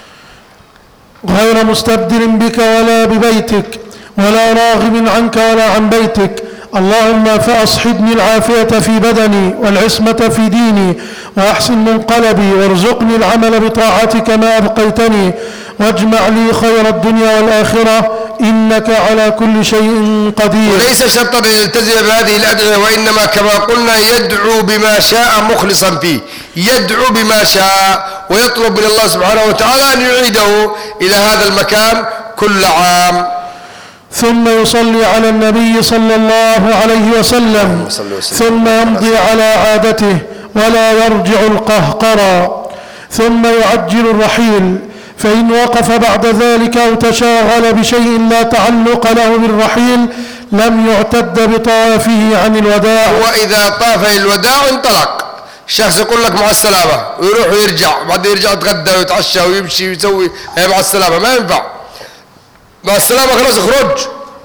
غير مستبدل بك ولا ببيتك ولا راغب عنك ولا عن بيتك. اللهم فأصحبني العافية في بدني والعصمة في ديني وأحسن منقلبي، وارزقني العمل بطاعتك ما أبقيتني، واجمع لي خير الدنيا والآخرة، إنك على كل شيء قدير. وليس شرطا أن يلتزم بهذه الأدعية، وإنما كما قلنا يدعو بما شاء مخلصا فيه، يدعو بما شاء ويطلب من الله سبحانه وتعالى أن يعيده إلى هذا المكان كل عام. ثم يصلي على النبي صلى الله عليه وسلم، ثم يمضي على عادته ولا يرجع القهقرى، ثم يعجل الرحيل، فإن وقف بعد ذلك أو تشاغل بشيء لا تعلق له بالرحيل لم يعتد بطوافه عن الوداع. وإذا طاف الوداع انطلق، الشخص يقول لك مع السلامة ويروح ويرجع، بعد يرجع يتغدى ويتعشى ويمشي ويسوي مع السلامة، ما ينفع. مع السلامة خلاص اخرج.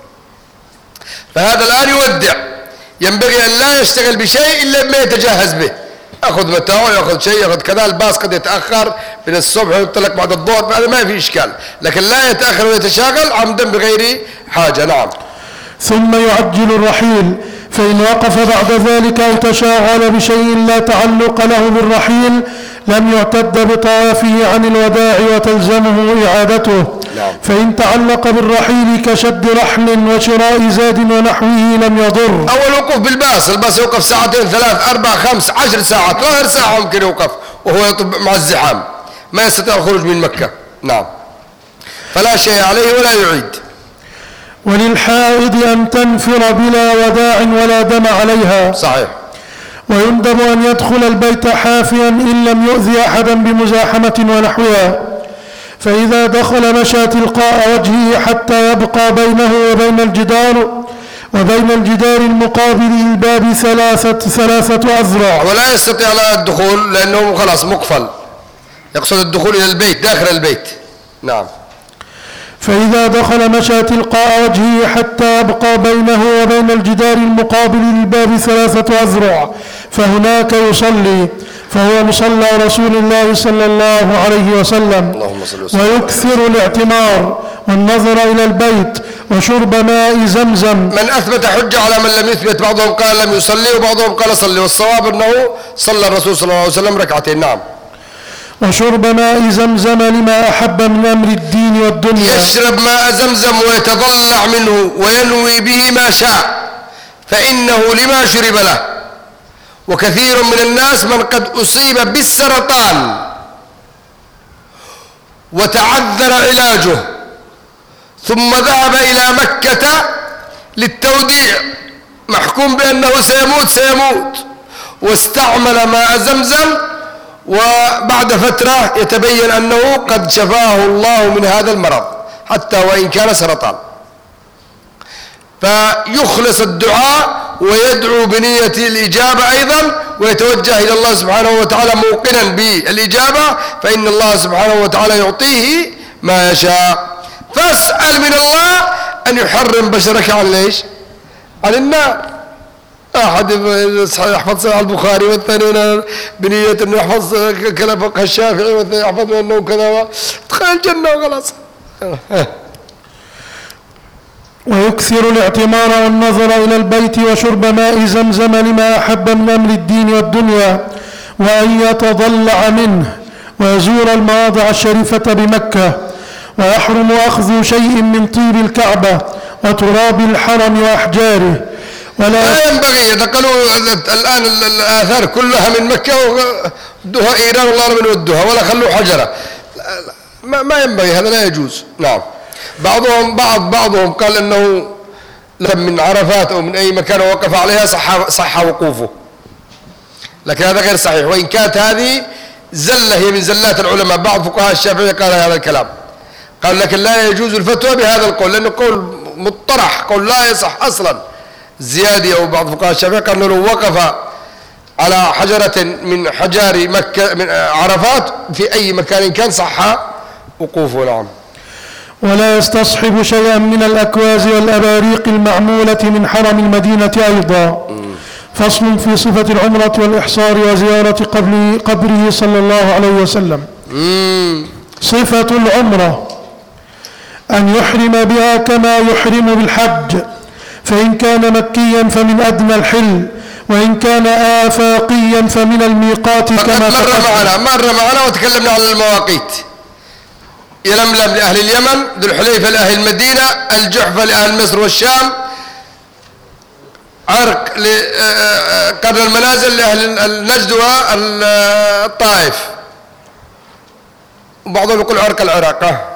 فهذا الآن يودع، ينبغي أن لا يشتغل بشيء إلا ما يتجهز به، أخذ متاعه، يأخذ شيء، يأخذ كذا. الباص قد يتأخر من الصبح ويطلق بعد الظهر، فهذا ما في إشكال، لكن لا يتأخر ويتشاغل عمدا بغير حاجة. نعم. ثم يعجل الرحيل، فإن وقف بعد ذلك أو تشاغل بشيء لا تعلق له بالرحيل لم يعتد بطوافه عن الوداع وتلزمه إعادته. فإن تعلق بالرحيل كشد رحل وشراء زاد ونحوه لم يضر. أول وقوف بالباص، الباص يوقف ساعتين 3 4 5 10 ساعات، 12 ساعة ممكن يوقف وهو يطب مع الزحام، ما يستطيع الخروج من مكة. نعم. فلا شيء عليه ولا يعيد. وللحائض أن تنفر بلا وداع ولا دم عليها. صحيح. ويندب أن يدخل البيت حافيا إن لم يؤذي أحدا بمزاحمة ونحوها، فإذا دخل مشى تلقاء وجهه حتى يبقى بينه وبين الجدار المقابل للباب ثلاثة أذرع، ولا يستطيع الدخول لأنه خلاص مقفل، يقصد الدخول إلى البيت داخل البيت. نعم. فإذا دخل مشى تلقاء وجهه حتى يبقى بينه وبين الجدار المقابل للباب 3 أذرع، فهناك يصلي، فهو مصلى رسول الله صلى الله عليه وسلم. ويكثر الاعتمار والنظر إلى البيت وشرب ماء زمزم. من أثبت حجة على من لم يثبت، بعضهم قال لم يصلي وبعضهم قال صلي، والصواب أنه صلى الرسول صلى الله عليه وسلم 2 ركعتين. نعم. وشرب ماء زمزم لما أحب من أمر الدين والدنيا. يشرب ماء زمزم ويتضلع منه وينوي به ما شاء، فإنه لما شرب له. وكثير من الناس من قد أصيب بالسرطان وتعذر علاجه ثم ذهب إلى مكة للتوديع، محكوم بأنه سيموت، واستعمل ماء زمزم، وبعد فترة يتبين أنه قد شفاه الله من هذا المرض حتى وإن كان سرطان. فيخلص الدعاء ويدعو بنية الإجابة أيضا، ويتوجه إلى الله سبحانه وتعالى موقنا بالإجابة، فإن الله سبحانه وتعالى يعطيه ما يشاء. فاسأل من الله أن يحرم بشرك عن ليش؟ عن النار. أحد يحفظ صحيح البخاري والثاني بنية أنه يحفظ كلام فقه الشافعي والثاني يحفظ أنه كذا دخل الجنة وخلاص. ويكثر الاعتمار والنظر إلى البيت وشرب ماء زمزم لما أحب من أمر الدين والدنيا، وأن يتضلع منه ويزور المواضع الشريفة بمكة، ويحرم أخذ شيء من طيب الكعبة وتراب الحرم وأحجاره. لا ينبغي ينقلوا الآن الآثار كلها من مكة ودوها إيران والله من ودوها ولا خلوا حجرة، ما ينبغي، هذا لا يجوز. نعم. بعضهم قال أنه من عرفات أو من أي مكان وقف عليها صح وقوفه، لكن هذا غير صحيح، وإن كانت هذه زلة هي من زلات العلماء. بعض فقهاء الشافعية قال هذا الكلام، قال لكن لا يجوز الفتوى بهذا القول لأنه قول مطرح، قول لا يصح أصلا. زيادي أو بعض فقهاء الشافعية قال لو وقف على حجرة من حجار مكة من عرفات في أي مكان كان صح وقوفه. نعم. ولا يستصحب شيئا من الأكواز والأباريق المعمولة من حرم المدينة أيضا. فصل في صفة العمرة والإحصار وزيارة قبره صلى الله عليه وسلم. صفة العمرة أن يحرم بها كما يحرم بالحج، فإن كان مكيا فمن أدنى الحل، وإن كان آفاقيا فمن الميقات كما مر معنا وتكلمنا على المواقيت. يلملم لأهل اليمن، ذو الحليفة لأهل المدينة، الجحفة لأهل مصر والشام، عرق قرن المنازل لأهل النجد والطائف، وبعضهم يقول عرق العراق.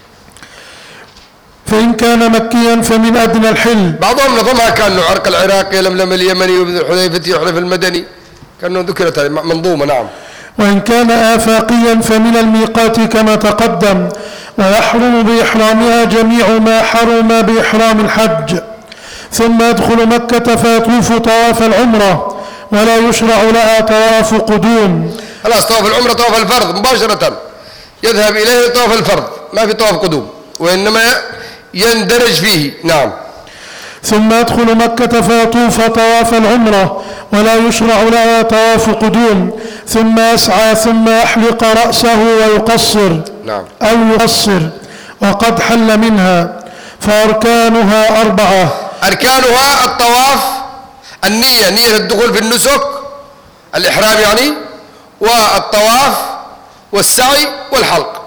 فإن كان مكيا فمن أدنى الحل. بعضهم نظمها كأنه عرق العراق يلملم اليمني وذو الحليفة يحلف المدني، كأنه ذكرت هذه منظومة. نعم. وإن كان آفاقيا فمن الميقات كما تقدم، ويحرم بإحرامها جميع ما حرم بإحرام الحج. ثم يدخل مكة فيطوف طواف العمرة، ولا يشرع لها طواف قدوم. خلاص طواف العمرة طواف الفرض مباشرة يذهب إليه طواف الفرض، ما في طواف قدوم وإنما يندرج فيه. نعم. ثم يدخل مكة فيطوف طواف العمرة، ولا يشرع لها طواف قدوم. ثم يسعى ثم يحلق رأسه ويقصر. نعم. أو يقصر وقد حل منها. فأركانها 4. أركانها الطواف، النية، نية الدخول في النسك الإحرام يعني، والطواف والسعي والحلق.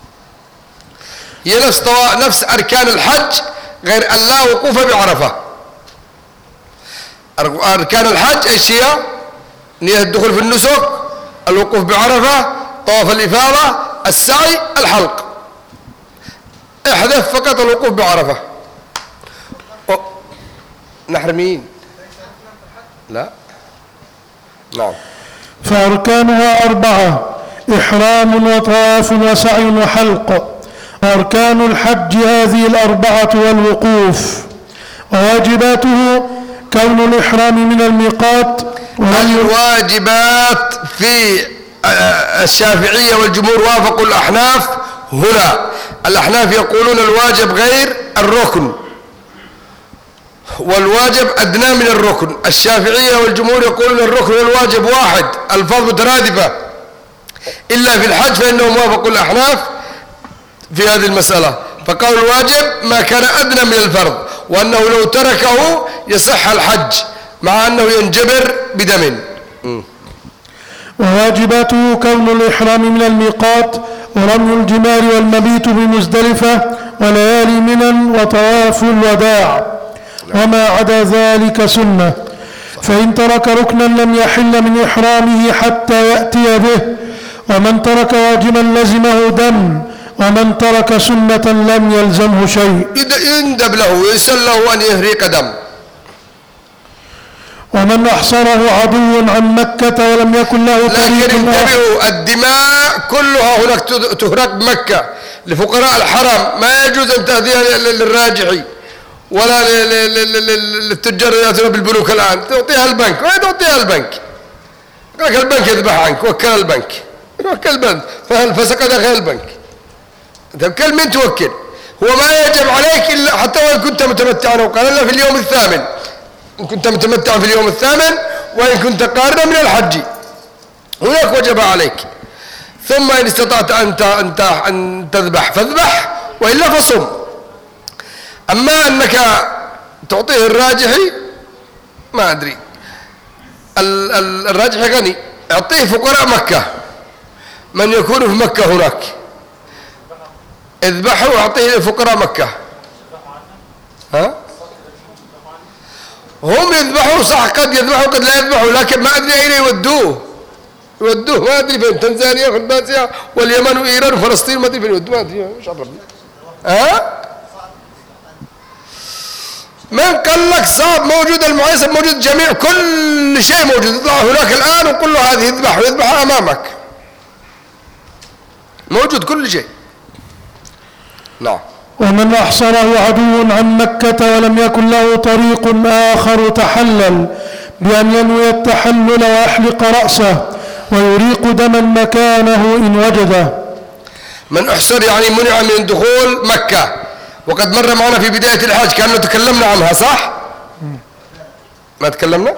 هي نفس أركان الحج، غير أن لا وقوف بعرفة. أركان الحج إيش هي؟ نية الدخول في النسك، الوقوف بعرفة، طواف الإفاضة، السعي، الحلق. احذف فقط الوقوف بعرفة. نحر مين؟ لا. نعم. فأركانها 4: إحرام وطواف وسعي وحلق. وأركان الحج هذه 4 والوقوف. وواجباته كون الإحرام من الميقات. الواجبات في الشافعية والجمهور وافقوا الأحناف هنا. الأحناف يقولون الواجب غير الركن، والواجب أدنى من الركن. الشافعية والجمهور يقولون الركن والواجب واحد، الفاظ مترادفة، إلا في الحج فإنهم وافقوا الأحناف في هذه المسألة. فقال الواجب ما كان أدنى من الفرض، وأنه لو تركه يصح الحج مع أنه ينجبر بدم. وواجباته كون الإحرام من الميقات، ورمي الجمار والمبيت بمزدلفة، وليالي منى، وطواف الوداع. وما عدا ذلك سنة. فإن ترك ركنا لم يحل من إحرامه حتى يأتي به. ومن ترك واجبا لزمه دم، ومن ترك سنة لم يلزمه شيء. يندب له ويسل له أن يهريق دم. ومن أحصره عدو عن مكة ولم يكن له طريق. لكن انتبهوا، الدماء كلها هناك تهرق بمكة لفقراء الحرم، ما يجوز أن تهديها للراجحي ولا للتجار يأتون بالبنوك الآن. تعطيها البنك، وين تعطيها البنك؟ البنك يذبح عنك، وكل البنك، وكل البنك، فسقط أخي البنك. توكل من توكل؟ هو ما يجب عليك إلا حتى وإن كنت متمتعا وقال إلا في اليوم الثامن، إن كنت متمتعا في اليوم الثامن، وإن كنت قارنا من الحج هناك وجب عليك. ثم إن استطعت أن تذبح فاذبح، وإلا فصم. أما أنك تعطيه الراجحي ما أدري، الراجحي غني، أعطيه فقراء مكة من يكون في مكة هناك، اذبحوا وأعطيه لفقراء مكة. ها؟ هم يذبحوا صح، قد يذبحوا قد لا يذبحوا، لكن ما أدري أين يودوه ما أدري فين، تنزانيا وفي آسيا واليمن وإيران وفلسطين ما أدري فين يودوه، ما أدري مش عارف. ها؟ من قال لك صاب موجود، المعيسب موجود، جميع كل شيء موجود، يطلع هناك الآن وكل هذه يذبح ويذبح أمامك، موجود كل شيء. نعم. ومن أحصره عدو عن مكة ولم يكن له طريق آخر تحلل بأن ينوي التحلل ويحلق رأسه ويريق دما مكانه إن وجده. من أحصر يعني منع من دخول مكة، وقد مر معنا في بداية الحج كأنه تكلمنا عنها، صح؟ ما تكلمنا؟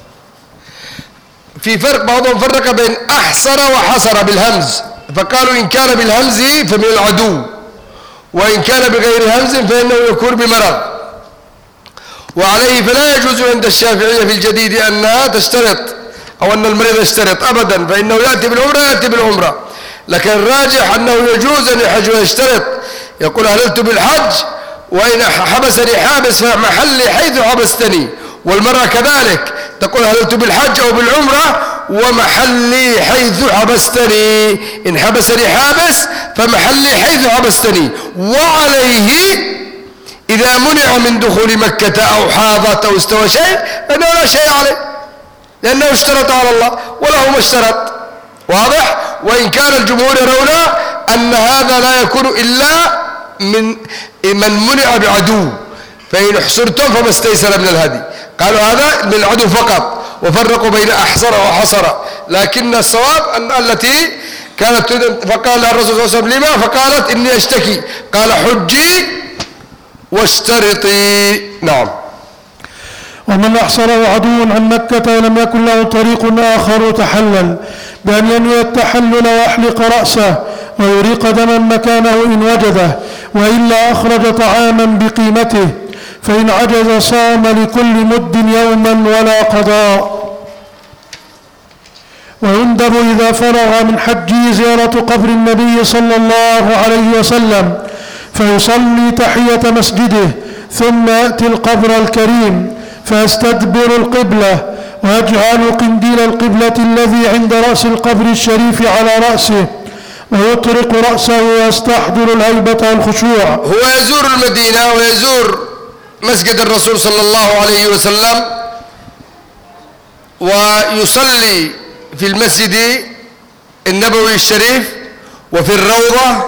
في فرق، بعضهم فرق بين أحصر وحصر بالهمز، فقالوا إن كان بالهمز فمن العدو، وإن كان بغير همز فإنه يكون بمرض. وعليه فلا يجوز عند الشافعية في الجديد أنها تشترط أو أن المريض يشترط أبدا، فإنه يأتي بالعمرة، لكن الراجح أنه يجوز أن يحج ويشترط، يقول أهللت بالحج وإن حبسني حابس فمحلي حيث حبستني، والمرأة كذلك تقول أهللت بالحج أو بالعمرة ومحلي حيث حبستني، إن حبسني حابس فمحلي حيث حبستني. وعليه إذا منع من دخول مكة أو حاضت أو استوى شيء فإنه لا شيء عليه، لأنه اشترط على الله وله ما اشترط، واضح؟ وإن كان الجمهور يرون أن هذا لا يكون إلا من منع بعدو، فإن احصرتم فما استيسر من الهدي، قالوا هذا من العدو فقط، وفرقوا بين أحصر وحصر. لكن الصواب أن التي كانت فقال الرسول صلى الله عليه وسلم لما؟ فقالت إني أشتكي، قال حجي واشترطي. نعم. ومن أحصره عدو عن مكة ولم يكن له طريق آخر تحلل بأن ينوي التحلل ويحلق رأسه ويريق دما مكانه إن وجده، وإلا أخرج طعاما بقيمته، فإن عجز صام لكل مد يوما ولا قضاء. ويندب إذا فرغ من حجه زيارة قبر النبي صلى الله عليه وسلم فيصلي تحية مسجده، ثم يأتي القبر الكريم فيستدبر القبلة ويجعل قنديل القبلة الذي عند رأس القبر الشريف على رأسه ويطرق رأسه ويستحضر الهيبة والخشوع. هو يزور المدينة ويزور مسجد الرسول صلى الله عليه وسلم ويصلي في المسجد النبوي الشريف وفي الروضة،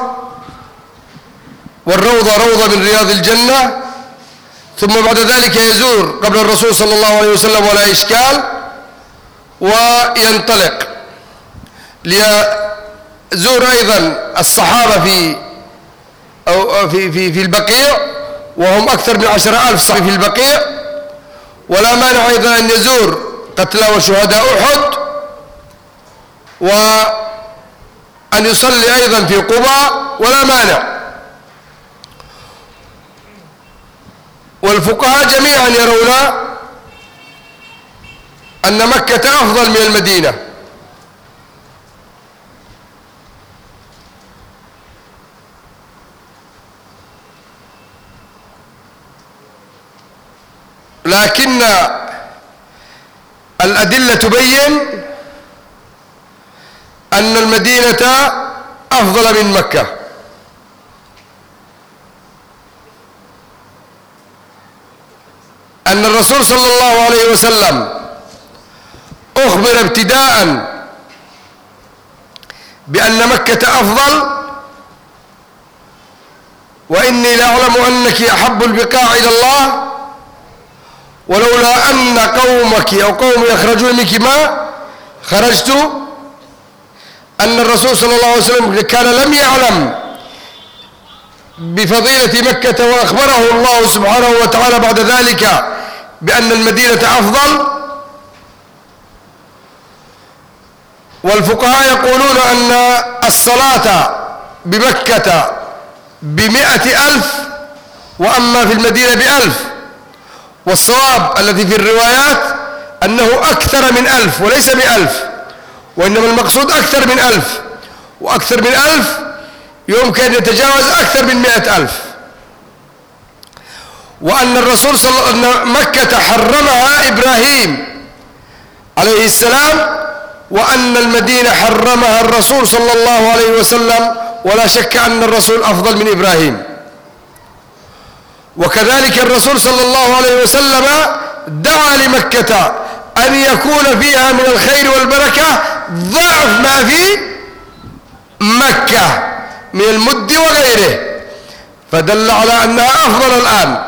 والروضة روضة من رياض الجنة، ثم بعد ذلك يزور قبر الرسول صلى الله عليه وسلم ولا إشكال، وينطلق ليزور أيضا الصحابة في البقيع، وهم أكثر من 10,000 صحابي في البقيع، ولا مانع أيضا أن يزور قتلى وشهداء أحد، وأن يصلي أيضا في قباء ولا مانع. والفقهاء جميعا يرون أن مكة أفضل من المدينة، لكن الأدلة تبين أن المدينة أفضل من مكة. أن الرسول صلى الله عليه وسلم أخبر ابتداء بأن مكة أفضل، وإني لأعلم أنك أحب البقاع إلى الله، ولولا أن قومك أو قوم يخرجون منك ما خرجت. أن الرسول صلى الله عليه وسلم كان لم يعلم بفضيلة مكة وأخبره الله سبحانه وتعالى بعد ذلك بأن المدينة أفضل. والفقهاء يقولون أن الصلاة بمكة ب100,000 وأما في المدينة ب1000. والصواب الذي في الروايات أنه أكثر من 1000 وليس ب1000، وإنما المقصود أكثر من 1000، وأكثر من 1000 يمكن أن يتجاوز أكثر من 100,000. وأن الرسول أن مكة حرمها إبراهيم عليه السلام، وأن المدينة حرمها الرسول صلى الله عليه وسلم، ولا شك أن الرسول أفضل من إبراهيم. وكذلك الرسول صلى الله عليه وسلم دعا لمكة أن يكون فيها من الخير والبركة ضعف ما في مكة من المد وغيره، فدل على أنها أفضل الآن.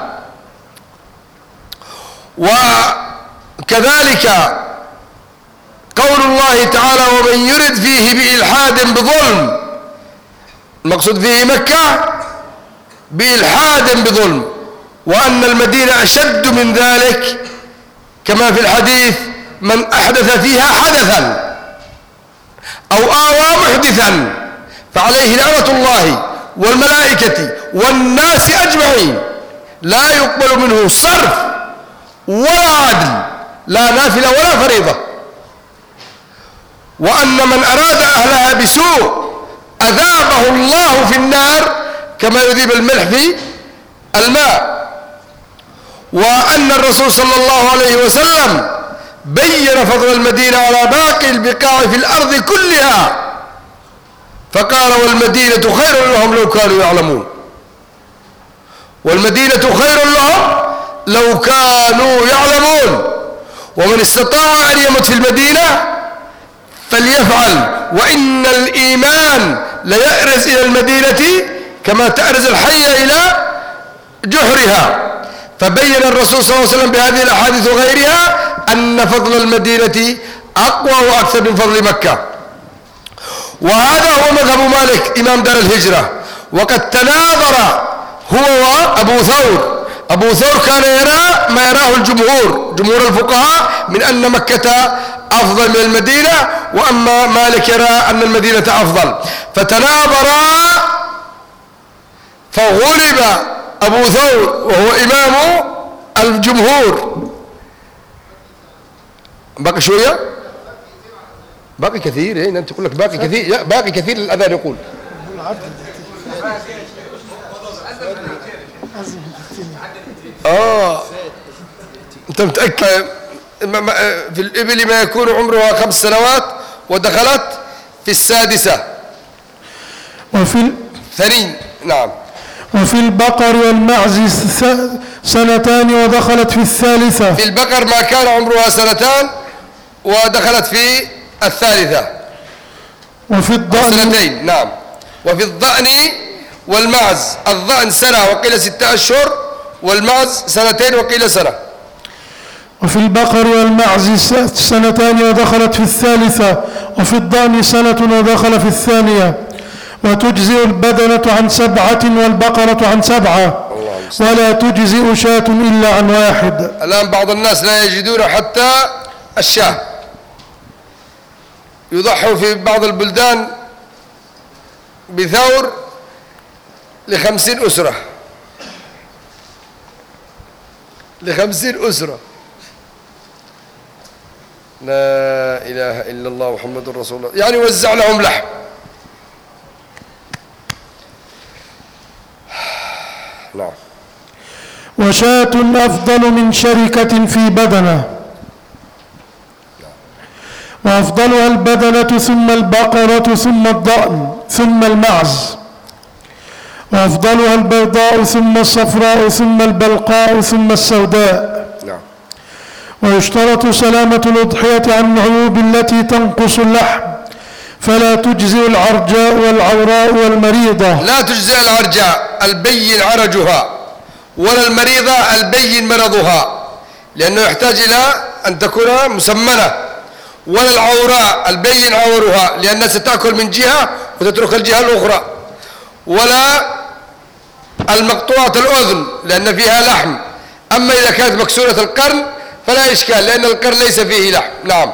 وكذلك قول الله تعالى ومن يرد فيه بإلحاد بظلم، المقصود فيه مكة بإلحاد بظلم، وأن المدينة أشد من ذلك كما في الحديث من أحدث فيها حدثا أو آوى محدثا فعليه لعنة الله والملائكة والناس أجمعين، لا يقبل منه صرف ولا عدل، لا نافلة ولا فريضة. وأن من أراد أهلها بسوء أذابه الله في النار كما يذيب الملح في الماء. وأن الرسول صلى الله عليه وسلم بين فضل المدينة على باقي البقاع في الأرض كلها، فقال والمدينة خير لهم لو كانوا يعلمون، والمدينة خير لهم لو كانوا يعلمون. ومن استطاع أن يمت في المدينة فليفعل، وإن الإيمان ليأرز إلى المدينة كما تأرز الحية إلى جحرها. فبين الرسول صلى الله عليه وسلم بهذه الأحاديث وغيرها أن فضل المدينة أقوى وأكثر من فضل مكة. وهذا هو مذهب مالك إمام دار الهجرة. وقد تناظر هو وأبو ثور. أبو ثور كان يرى ما يراه الجمهور، جمهور الفقهاء، من أن مكة أفضل من المدينة، وأما مالك يرى أن المدينة أفضل. فتناظرا فغلب أبو ثور وهو إمام الجمهور. باقي شوية؟ باقي كثير. إيه أنت تقول لك باقي كثير، باقي كثير الأذان يقول. أنت متأكد؟ في الإبل ما يكون عمرها 5 سنوات ودخلت في السادسة. وفي ثاني نعم. وفي البقر والمعز 2 ودخلت في الثالثة. في البقر ما كان عمرها 2 ودخلت في الثالثة. وفي الضأن 2 نعم. وفي الضأن والمعز، الضأن 1 وقيل 6 أشهر، والمعز 2 وقيل 1. وفي البقر والمعز 2 ودخلت في الثالثة. وفي الضأن 1 ودخل في الثانية. وتجزئ البدنة عن 7 والبقرة عن 7، ولا تجزئ شاة إلا عن 1. الآن بعض الناس لا يجدون حتى الشاة، يضحوا في بعض البلدان بثور ل50 أسرة، ل50 أسرة. لا إله إلا الله محمد رسول الله، يعني وزع لهم لحم. نعم. وشاة أفضل من شركة في بدنة، وأفضلها البدنة ثم البقرة ثم الضأن ثم المعز، وأفضلها البيضاء ثم الصفراء ثم البلقاء ثم السوداء. نعم. ويشترط سلامة الأضحية عن العيوب التي تنقص اللحم، فلا تجزئ العرجاء والعوراء والمريضة. لا تجزئ العرجاء البين عرجها، ولا المريضة البين مرضها، لأنه يحتاج إلى أن تكون مسمنة. ولا العوراء البين عورها، لأنها ستأكل من جهة وتترك الجهة الأخرى. ولا المقطوعة الأذن لأن فيها لحم. أما إذا كانت مكسورة القرن فلا إشكال لأن القرن ليس فيه لحم. نعم.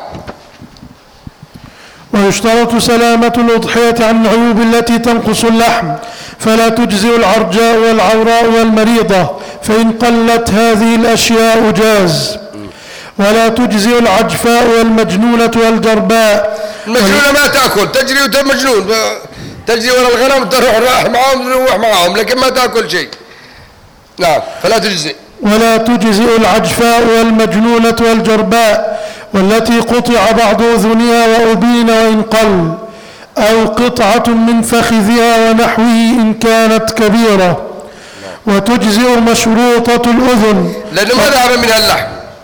ويشترط سلامة الأضحية عن العيوب التي تنقص اللحم، فلا تجزئ العرجاء والعوراء والمريضة، فإن قلت هذه الأشياء جاز. ولا تجزئ العجفاء والمجنونة والجرباء. المجنونة ما تأكل، تجري ومجنون، تجري وراء الغنم تروح معهم لكن ما تأكل شيء. نعم. فلا تجزئ. ولا تجزئ العجفاء والمجنونة والجرباء والتي قطع بعض أذنها وأبين وإن قل، أو قطعة من فخذها ونحوه إن كانت كبيرة. وتجزئ مشروطة الأذن لأنه ما ذهب منها اللحم.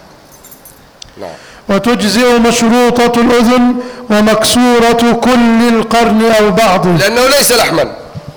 وتجزئ مشروطة الأذن ومكسورة كل القرن أو بعضه لأنه ليس لحما.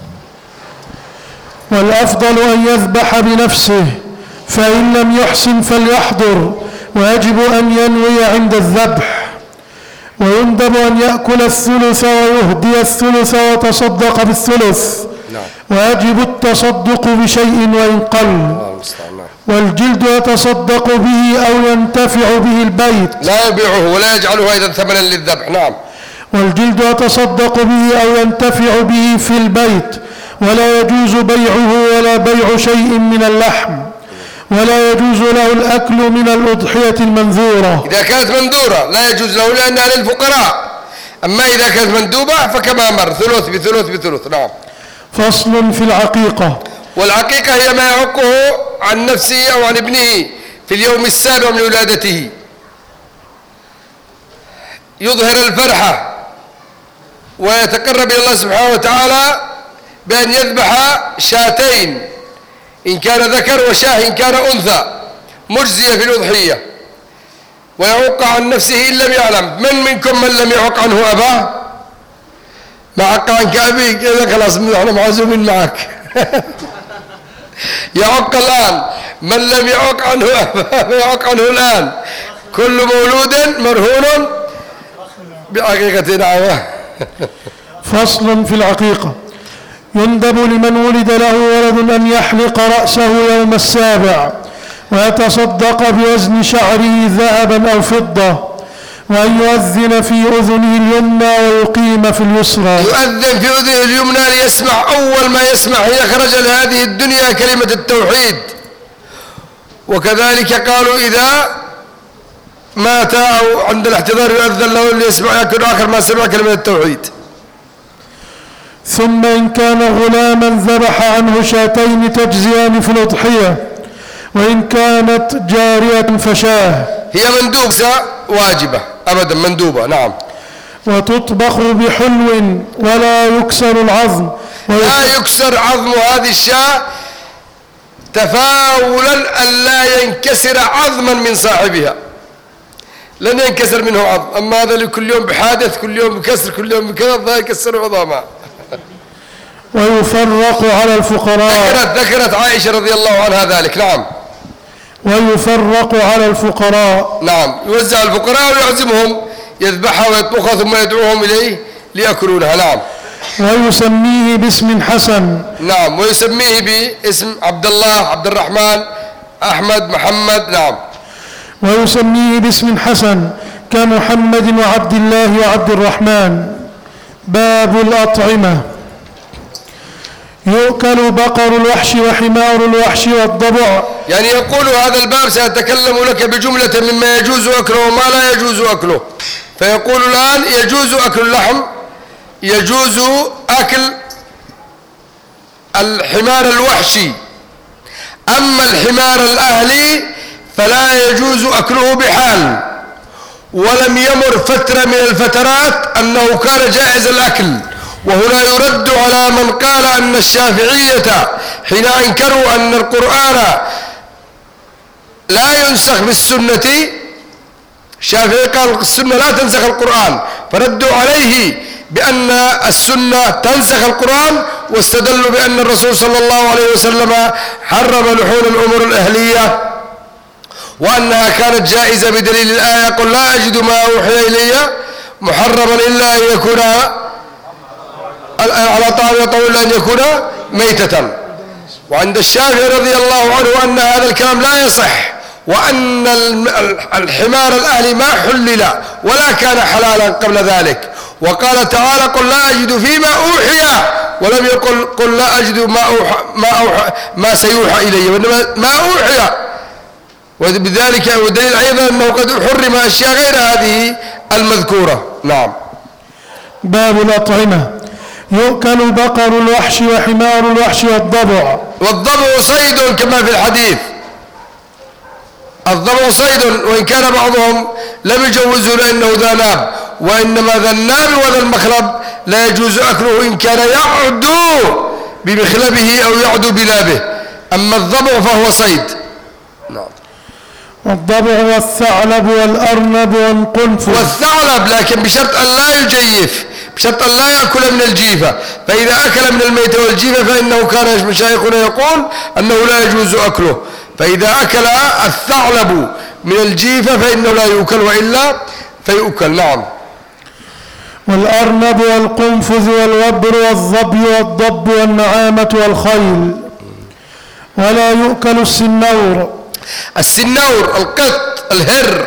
والأفضل أن يذبح بنفسه، فإن لم يحسن فليحضر، ويجب أن ينوي عند الذبح. ويندب أن يأكل الثلث ويهدي الثلث ويتصدق بالثلث. ويجب التصدق بشيء وإن قل. والجلد يتصدق به أو ينتفع به البيت، لا يبيعه ولا يجعله أيضا ثمنا للذبح. نعم. والجلد يتصدق به أو ينتفع به في البيت، ولا يجوز بيعه ولا بيع شيء من اللحم، ولا يجوز له الأكل من الأضحية المنذورة. إذا كانت منذورة لا يجوز له لأنها للفقراء. أما إذا كانت مندوبة فكما مر ثلث بثلث بثلث. نعم. فصل في العقيقة. والعقيقة هي ما يعقه عن نفسه أو عن ابنه في اليوم السابع من ولادته، يظهر الفرحة ويتقرب إلى الله سبحانه وتعالى بأن يذبح شاتين إن كان ذكر وشاه إن كان أنثى مجزية في الأضحية، ويعق عن نفسه إن لم يعلم. من منكم من لم يعق عنه أباه؟ ما عق عنك أبيك إذا خلاص نحن معزومين معك. يعق الآن. من لم يعق عنه أباه يعق عنه الآن. كل مولود مرهون بعقيقة. نعم. فصل في العقيقة. يندب لمن ولد له ولد أن يحلق رأسه يوم السابع، ويتصدق بوزن شعره ذهبا أو فضة، وأن يؤذن في أذنه اليمنى ويقيم في اليسرى. يؤذن في أذنه اليمنى ليسمع أول ما يسمع حين خرج لهذه الدنيا كلمة التوحيد. وكذلك قالوا إذا مات أو عند الاحتضار يؤذن له ليسمع يكون آخر ما سمع كلمة التوحيد. ثم إن كان غلاما ذبح عنه شاتين تجزيان في الأضحية، وإن كانت جارية فشاه. هي مندوبة واجبة أبدا مندوبة. نعم. وتطبخ بحلو ولا يكسر العظم. لا يكسر عظم هذه الشاة تفاولا أن لا ينكسر عظما من صاحبها، لن ينكسر منه عظم. أما هذا كل يوم بحادث، كل يوم بكسر، كل يوم بكذا، فيكسر عظامها. ويفرق على الفقراء. ذكرت عائشة رضي الله عنها ذلك. نعم. ويفرق على الفقراء. نعم. يوزع الفقراء ويعزمهم، يذبحها ويطبخها ثم يدعوهم إليه ليأكلونها. نعم. ويسميه باسم حسن. نعم. ويسميه باسم عبد الله، عبد الرحمن، أحمد، محمد. نعم. ويسميه باسم حسن كمحمد وعبد الله وعبد الرحمن. باب الأطعمة. يؤكل بقر الوحش وحمار الوحش والضبع. يعني يقول هذا الباب سأتكلم لك بجملة مما يجوز أكله وما لا يجوز أكله. فيقول الآن يجوز أكل اللحم، يجوز أكل الحمار الوحشي. أما الحمار الأهلي فلا يجوز أكله بحال. ولم يمر فترة من الفترات أنه كان جائز الأكل. وهنا يرد على من قال أن الشافعية حين أنكروا أن القرآن لا ينسخ بالسنة، الشافعي قال السنة لا تنسخ القرآن، فردوا عليه بأن السنة تنسخ القرآن، واستدلوا بأن الرسول صلى الله عليه وسلم حرم لحوم الأمور الأهلية وأنها كانت جائزة بدليل الآية قل لا أجد ما أوحي إلي محرما إلا أن يكون على طعام يطول أن يكون ميتة. وعند الشافعي رضي الله عنه أن هذا الكلام لا يصح، وأن الحمار الأهلي ما حلل ولا كان حلالا قبل ذلك. وقال تعالى قل لا أجد فيما أوحي، ولم يقل قل لا أجد ما سيوحى إلي، وإنما ما أوحي. وبذلك ودليل أيضا أنه قد حرم أشياء غير هذه المذكورة. نعم. باب الأطعمة. يؤكل بقر الوحش وحمار الوحش والضبع. والضبع صيد كما في الحديث، الضبع صيد، وإن كان بعضهم لم يجوزه لأنه ذا ناب، وإنما ذا الناب وذا المخلب لا يجوز أكله إن كان يعدو بمخلبه أو يعدو بنابه. أما الضبع فهو صيد. نعم. والضبع والثعلب والأرنب والقنفذ. والثعلب لكن بشرط أن لا يجيف، بشرط أن لا يأكل من الجيفة، فإذا أكل من الميتة والجيفة فإنه كان مشايخنا يقول أنه لا يجوز أكله، فإذا أكل الثعلب من الجيفة فإنه لا يؤكل، وإلا فيؤكل. نعم. والأرنب والقنفذ والوبر والظبي والضب والنعامة والخيل. ولا يؤكل السنور. السنور القط الهر.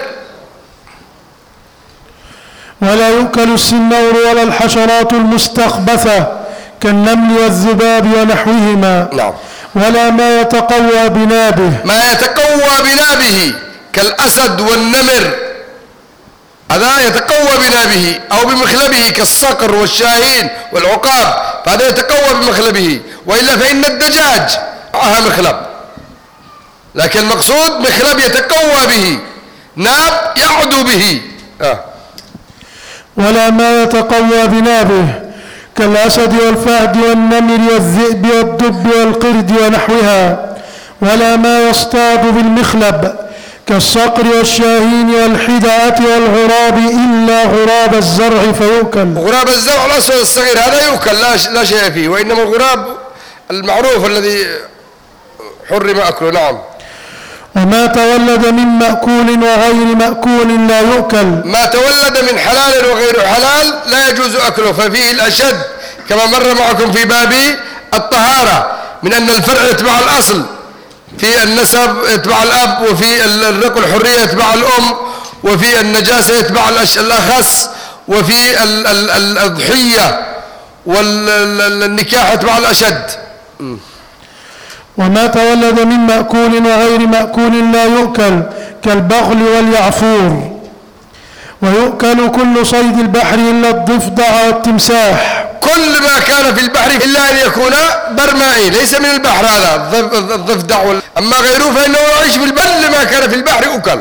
ولا يؤكل السنور ولا الحشرات المستخبثة كالنمل والذباب ونحوهما. نعم. ولا ما يتقوى بنابه. ما يتقوى بنابه كالأسد والنمر، هذا يتقوى بنابه أو بمخلبه كالصقر والشاهين والعقاب، فهذا يتقوى بمخلبه، وإلا فإن الدجاج معها مخلب، لكن المقصود مخلب يتقوى به، ناب يعدو به. ولا ما يتقوى بنابه كالأسد والفهد والنمر والذئب والدب والقرد ونحوها. ولا ما يصطاد بالمخلب كالصقر والشاهين والحدعة والغراب إلا غراب الزرع فيؤكل. غراب الزرع الأسود الصغير هذا يؤكل لا شيء فيه، وإنما الغراب المعروف الذي حرم أكله. نعم. وما تولد من مأكول وغير مأكول لا يؤكل. ما تولد من حلال وغير حلال لا يجوز أكله، ففيه الأشد كما مر معكم في باب الطهارة، من أن الفرع يتبع الأصل، في النسب يتبع الأب، وفي الرق الحرية يتبع الأم، وفي النجاسة يتبع الأخص، وفي الأضحية والنكاح يتبع الأشد. وما تولد من مأكول وغير مأكول لا يؤكل كالبغل واليعفور. ويؤكل كل صيد البحر إلا الضفدع والتمساح. كل ما كان في البحر إلا أن يكون برمائي، ليس من البحر هذا الضفدع، أما غيره فإنه يعيش في البر، ما كان في البحر أكل.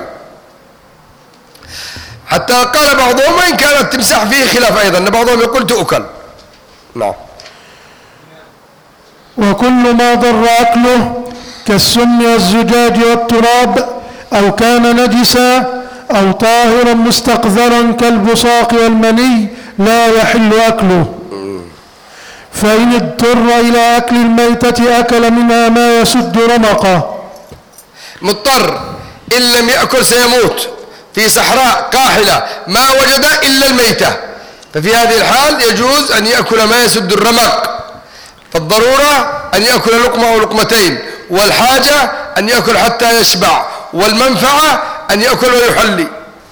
حتى قال بعضهم وإن كان التمساح فيه خلاف أيضا، بعضهم يقول تؤكل. نعم. وكل ما ضر أكله كالسم والزجاج والتراب أو كان نجسا أو طاهرا مستقذرا كالبصاق والمني لا يحل أكله. فإن اضطر إلى أكل الميتة أكل منها ما يسد رمقه. مضطر إن لم يأكل سيموت في صحراء قاحلة ما وجد إلا الميتة، ففي هذه الحال يجوز أن يأكل ما يسد الرمق، فالضرورة أن يأكل لقمة أو لقمتين، والحاجة أن يأكل حتى يشبع، والمنفعة أن يأكل ويحلي.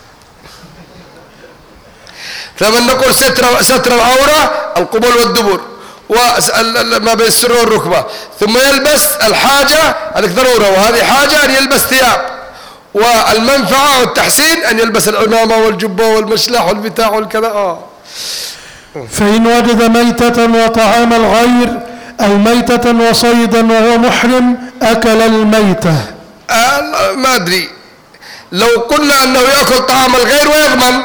فمن نقول ستر العورة القبول والدبر وما بين السر والركبة، ثم يلبس الحاجة، هذه ضرورة، وهذه حاجة أن يلبس ثياب، والمنفعة والتحسين أن يلبس العمامة والجبة والمشلح والبتاع والكذا. فإن وجد ميتة وطعام الغير أو ميتة وصيدا وهو محرم أكل الميتة. ما أدري، لو قلنا أنه يأكل طعام الغير ويضمن،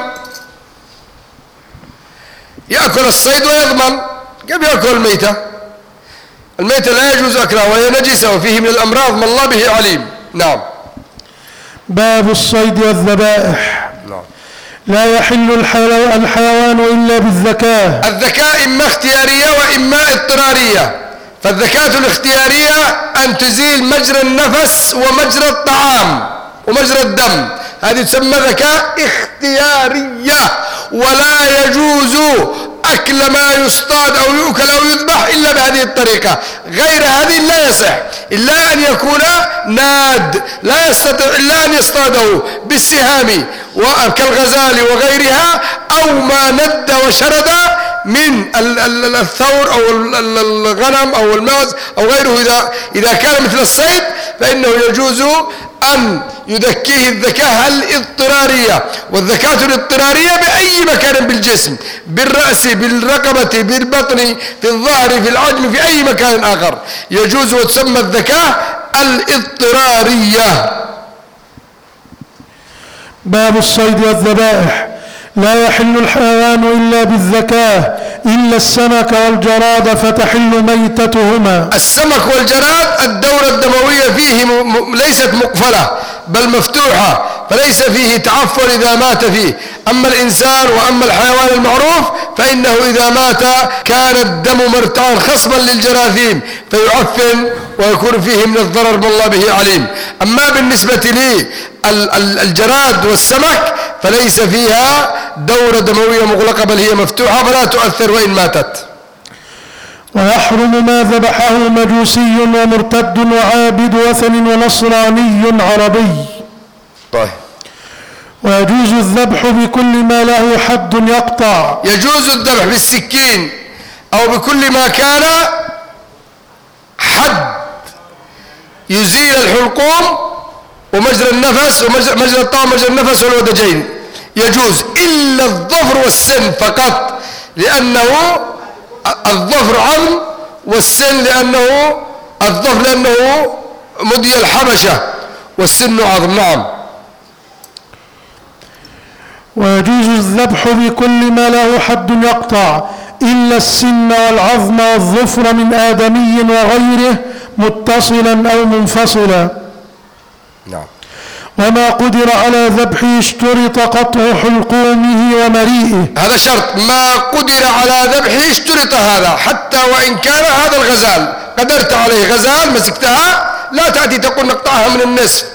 يأكل الصيد ويضمن، كيف يأكل الميتة؟ الميتة لا يجوز أكلها وهي نجسة وفيه من الأمراض ما الله به عليم. نعم. باب الصيد والذبائح. نعم. لا يحل الحيوان إلا بالذكاة. الذكاء إما اختيارية وإما اضطرارية، فالذكاة الاختيارية أن تزيل مجرى النفس ومجرى الطعام ومجرى الدم، هذه تسمى ذكاء اختيارية. ولا يجوز أكل ما يصطاد أو يؤكل أو يذبح إلا بهذه الطريقة، غير هذه لا يصح إلا أن يكون ناد، لا يستطيع إلا أن يصطاده بالسهام كالغزال وغيرها، أو ما ند وشرد من الثور أو الغنم أو الماعز أو غيره. إذا كان مثل الصيد فإنه يجوز أن يذكيه الذكاة الاضطرارية، والذكاة الاضطرارية بأي مكان بالجسم، بالرأس، بالرقبة، بالبطن، في الظهر، في العجم، في أي مكان آخر يجوز، وتسمى الذكاة الاضطرارية. باب الصيد والذبائح. لا يحل الحيوان إلا بالذكاة إلا السمك والجراد فتحل ميتتهما. السمك والجراد الدورة الدموية فيه ليست مقفلة بل مفتوحة، فليس فيه تعفن إذا مات فيه. أما الإنسان وأما الحيوان المعروف فإنه إذا مات كان الدم مرتعا خصبا للجراثيم فيعفن ويكون فيه من الضرر ما الله به عليم. أما بالنسبة للجراد والسمك فليس فيها دورة دموية مغلقة بل هي مفتوحة فلا تؤثر وإن ماتت. ويحرم ما ذبحه مجوسي ومرتد وعابد وثن ونصراني عربي. طيب. ويجوز الذبح بكل ما له حد يقطع. يجوز الذبح بالسكين أو بكل ما كان حد يزيل الحلقوم ومجرى النفس ومجرى الطعام ومجرى النفس والودجين، يجوز إلا الظفر والسن فقط، لأنه الظفر عظم والسن لأنه الظفر لأنه مدي الحبشة والسن عظم. نعم. ويجوز الذبح بكل ما له حد يقطع إلا السن والعظم والظفر من آدمي وغيره متصلا أو منفصلا. نعم. وما قدر على ذبحه اشترط قطع حلقومه ومريئه. هذا شرط، ما قدر على ذبحه اشترط هذا، حتى وإن كان هذا الغزال قدرت عليه، غزال مسكتها لا تأتي تقول نقطعها من النصف،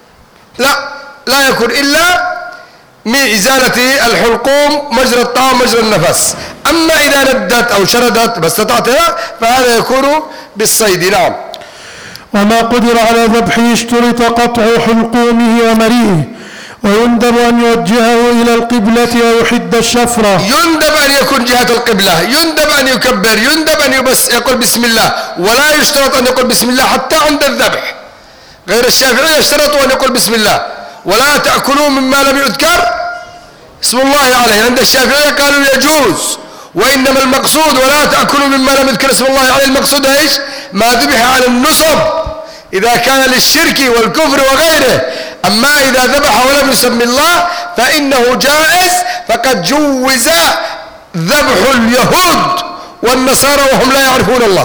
لا يكون إلا من إزالة الحلقوم مجرى الطعام مجرى النفس. أما إذا ندت أو شردت ما استطعتها فهذا يكون بالصيد. نعم. وما قدر على ذبحه اشترط قطع حلقومه ومريئه. ويندب أن يوجهه إلى القبلة ويحد الشفرة. يندب أن يكون جهة القبلة، يندب أن يكبر، يندب أن يقول بسم الله، ولا يشترط أن يقول بسم الله حتى عند الذبح. غير الشافعية اشترطوا أن يقول بسم الله، ولا تأكلوا مما لم يذكر اسم الله عليه. عند الشافعية قالوا يجوز، وإنما المقصود ولا تأكلوا مما لم يذكر اسم الله عليه، المقصود ايش؟ ما ذبح على النصب إذا كان للشرك والكفر وغيره. أما إذا ذبح ولم يسمي الله فإنه جائز، فقد جوز ذبح اليهود والنصارى وهم لا يعرفون الله.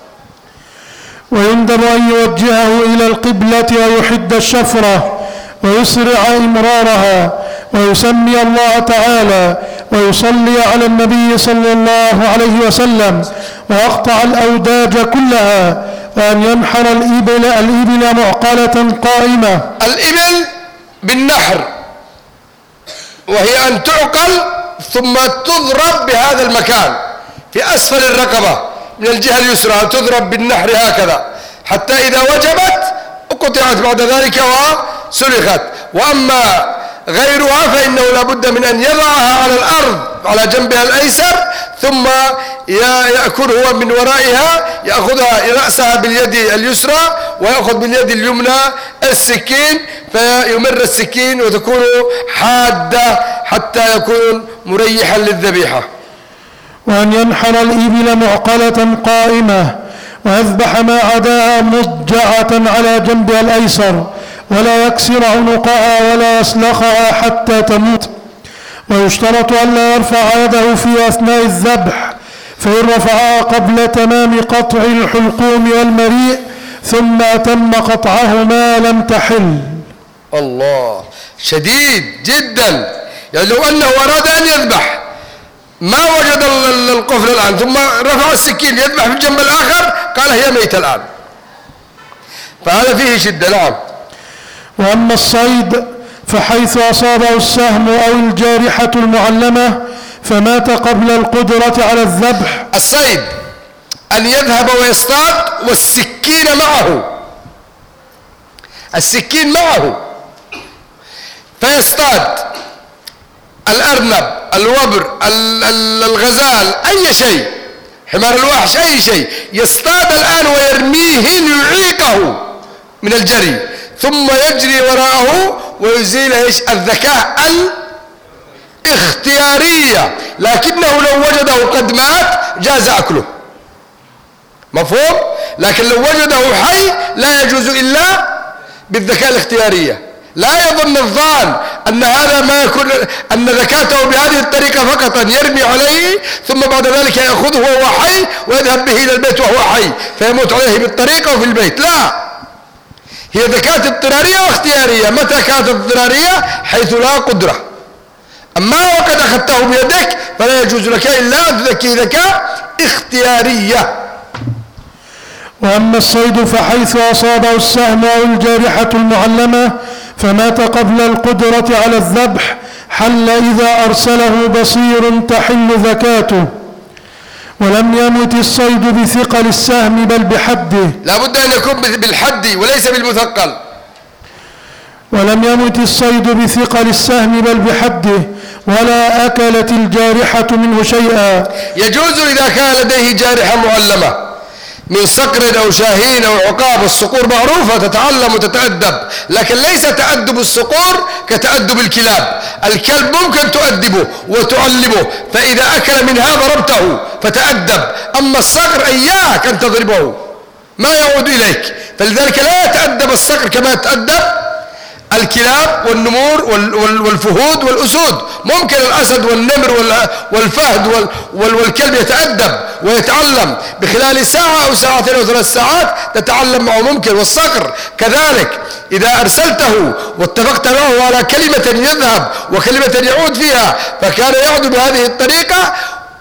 ويندب أن يوجهه إلى القبلة ويحد الشفرة ويسرع إمرارها ويسمي الله تعالى ويصلي على النبي صلى الله عليه وسلم ويقطع الأوداج كلها، وأن ينحر الإبل معقلة قائمة. الإبل بالنحر، وهي أن تعقل ثم تضرب بهذا المكان في أسفل الرقبة من الجهة اليسرى، تضرب بالنحر هكذا حتى إذا وجبت قطعت بعد ذلك وسلخت. وأما غيرها فإنه لا بد من أن يضعها على الأرض على جنبها الأيسر، ثم يأكل هو من ورائها، يأخذها رأسها باليد اليسرى ويأخذ باليد اليمنى السكين، فيمر السكين وتكون حادة حتى يكون مريحا للذبيحة. وأن ينحر الإبل معقلة قائمة ويذبح ما عداها مضجعة على جنبها الأيسر، ولا يكسر عنقها ولا يسلخها حتى تموت. ويشترط أن لا يرفع يده في أثناء الذبح، فإن رفعها قبل تمام قطع الحلقوم والمريء ثم أتم قطعهما لم تحل. الله، شديد جدا. يعني لو أنه أراد أن يذبح ما وجد القفل الآن ثم رفع السكين يذبح في الجنب الآخر قال هي ميتة الآن، فهذا فيه شدة. نعم. وأما الصيد فحيث أصابه السهم أو الجارحة المعلمة فمات قبل القدرة على الذبح. الصيد أن يذهب ويصطاد والسكين معه، السكين معه، فيصطاد الأرنب، الوبر، الغزال، أي شيء، حمار الوحش، أي شيء، يصطاد الآن ويرميه ليعيقه من الجري، ثم يجري وراءه ويزيل الذكاء الاختيارية، لكنه لو وجده قد مات جاز أكله، مفهوم؟ لكن لو وجده حي لا يجوز إلا بالذكاء الاختيارية. لا يظن الظان أن هذا ما يكون، أن ذكاته بهذه الطريقة فقط أن يرمي عليه ثم بعد ذلك يأخذه وهو حي ويذهب به إلى البيت وهو حي فيموت عليه بالطريقة وفي البيت. لا، هي ذكاة اضطرارية واختيارية. متى كانت اضطرارية؟ حيث لا قدرة. أما وقد أخذته بيدك فلا يجوز لك إلا أن تذكي ذكاء اختيارية. وأما الصيد فحيث أصابه السهم أو الجارحة المعلمة فمات قبل القدرة على الذبح حل إذا أرسله بصير تحل ذكاته، ولم يمت الصيد بثقل السهم بل بحده. لا بد أن يكون بالحد وليس بالمثقل. ولم يمت الصيد بثقل السهم بل بحده، ولا أكلت الجارحة منه شيئا. يجوز إذا كان لديه جارحة معلمة من صقر أو شاهين أو عقاب. الصقور معروفة تتعلم وتتأدب، لكن ليس تأدب الصقور كتأدب الكلاب. الكلب ممكن تؤدبه وتعلمه، فإذا أكل منها ضربته فتأدب، أما الصقر إياك أن تضربه ما يعود إليك. فلذلك لا يتأدب الصقر كما يتأدب الكلاب والنمور والفهود والأسود. ممكن الأسد والنمر والفهد والكلب يتأدب ويتعلم بخلال ساعة أو ساعتين أو 3 ساعات تتعلم معه ممكن. والصقر كذلك إذا أرسلته واتفقت معه على كلمة يذهب وكلمة يعود فيها فكان يعود بهذه الطريقة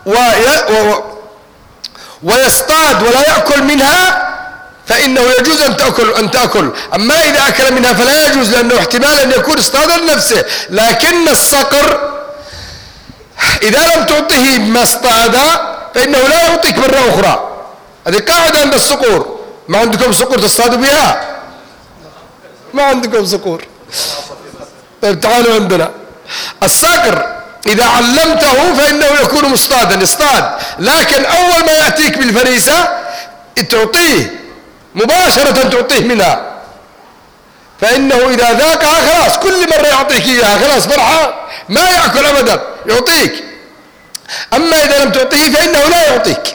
ويصطاد ولا يأكل منها فإنه يجوز أن تأكل. أما إذا أكل منها فلا يجوز، لأنه احتمال أن يكون اصطادا لنفسه. لكن الصقر إذا لم تعطيه ما اصطاد فإنه لا يعطيك مرة أخرى. هذه قاعدة عند الصقور. ما عندكم صقور تصطادوا بها؟ ما عندكم صقور؟ طيب تعالوا عندنا. الصقر إذا علمته فإنه يكون مصطادا، يصطاد، لكن أول ما يأتيك بالفريسة تعطيه مباشرة، تعطيه منها، فإنه إذا ذاقها خلاص كل مرة يعطيك إياها خلاص فرحة ما يأكل أبدا يعطيك. أما إذا لم تعطيه فإنه لا يعطيك.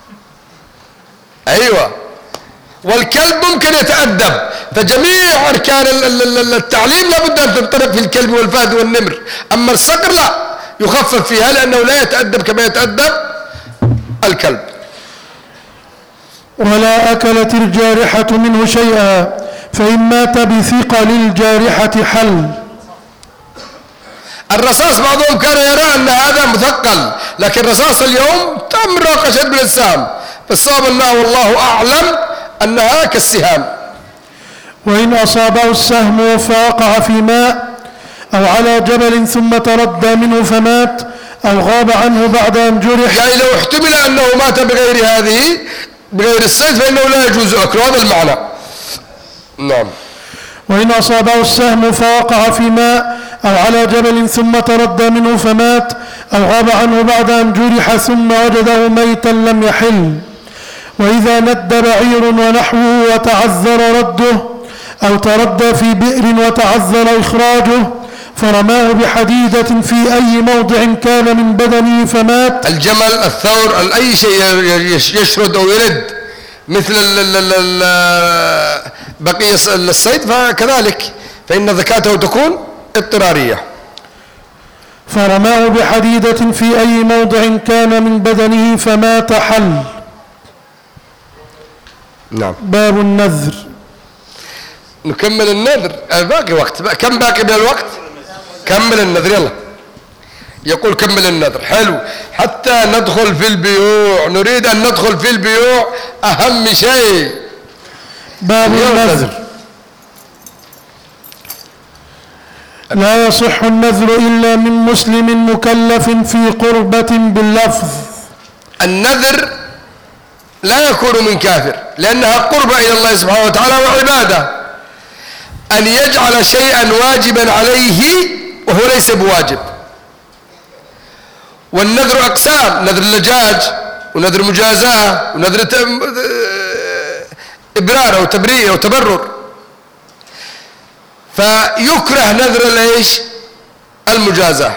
أيوة. والكلب ممكن يتأدب، فجميع أركان التعليم لابد أن تنطبق في الكلب والفهد والنمر. أما الصقر لا، يخفف فيها لأنه لا يتأدب كما يتأدب الكلب. ولا أكلت الجارحة منه شيئا، فإن مات بثقل الجارحة حل. الرصاص بعضهم كان يرى أن هذا مثقل، لكن رصاص اليوم تمرق أشد من السهام، فالصواب أنه والله أعلم أنها كالسهام. وإن أصابه السهم فوقع في ماء أو على جبل ثم تردى منه فمات أو غاب عنه بعد أن جرح، يعني لو احتمل أنه مات بغير الصيد فإنه لا يجوز أكله. هذا المعنى. نعم. وإن أصابه السهم فوقع في ماء أو على جبل ثم تردى منه فمات أو غاب عنه بعد أن جرح ثم وجده ميتا لم يحل. وإذا ند بعير ونحوه وتعذر رده أو تردى في بئر وتعذر إخراجه فرماه بحديدة في أي موضع كان من بدنه فمات. الجمل، الثور، أي شيء يشرد أو يرد مثل بقية الصيد فكذلك فإن ذكاته تكون اضطرارية. فرماه بحديدة في أي موضع كان من بدنه فمات حل. نعم. باب النذر. نكمل النذر. باقي وقت. كم باقي من الوقت؟ كمل النذر يلا. يقول كمل النذر. حلو. حتى ندخل في البيوع. نريد أن ندخل في البيوع أهم شيء. باب النذر. لا يصح النذر إلا من مسلم مكلف في قربة باللفظ. النذر لا يكون من كافر لأنها قربة إلى الله سبحانه وتعالى وعبادة. أن يجعل شيئا واجبا عليه وهو ليس بواجب. والنذر أقسام: نذر اللجاج، ونذر مجازاة، ونذر إبرار أو تبرير أو تبرر. فيكره نذر ليش؟ المجازاة.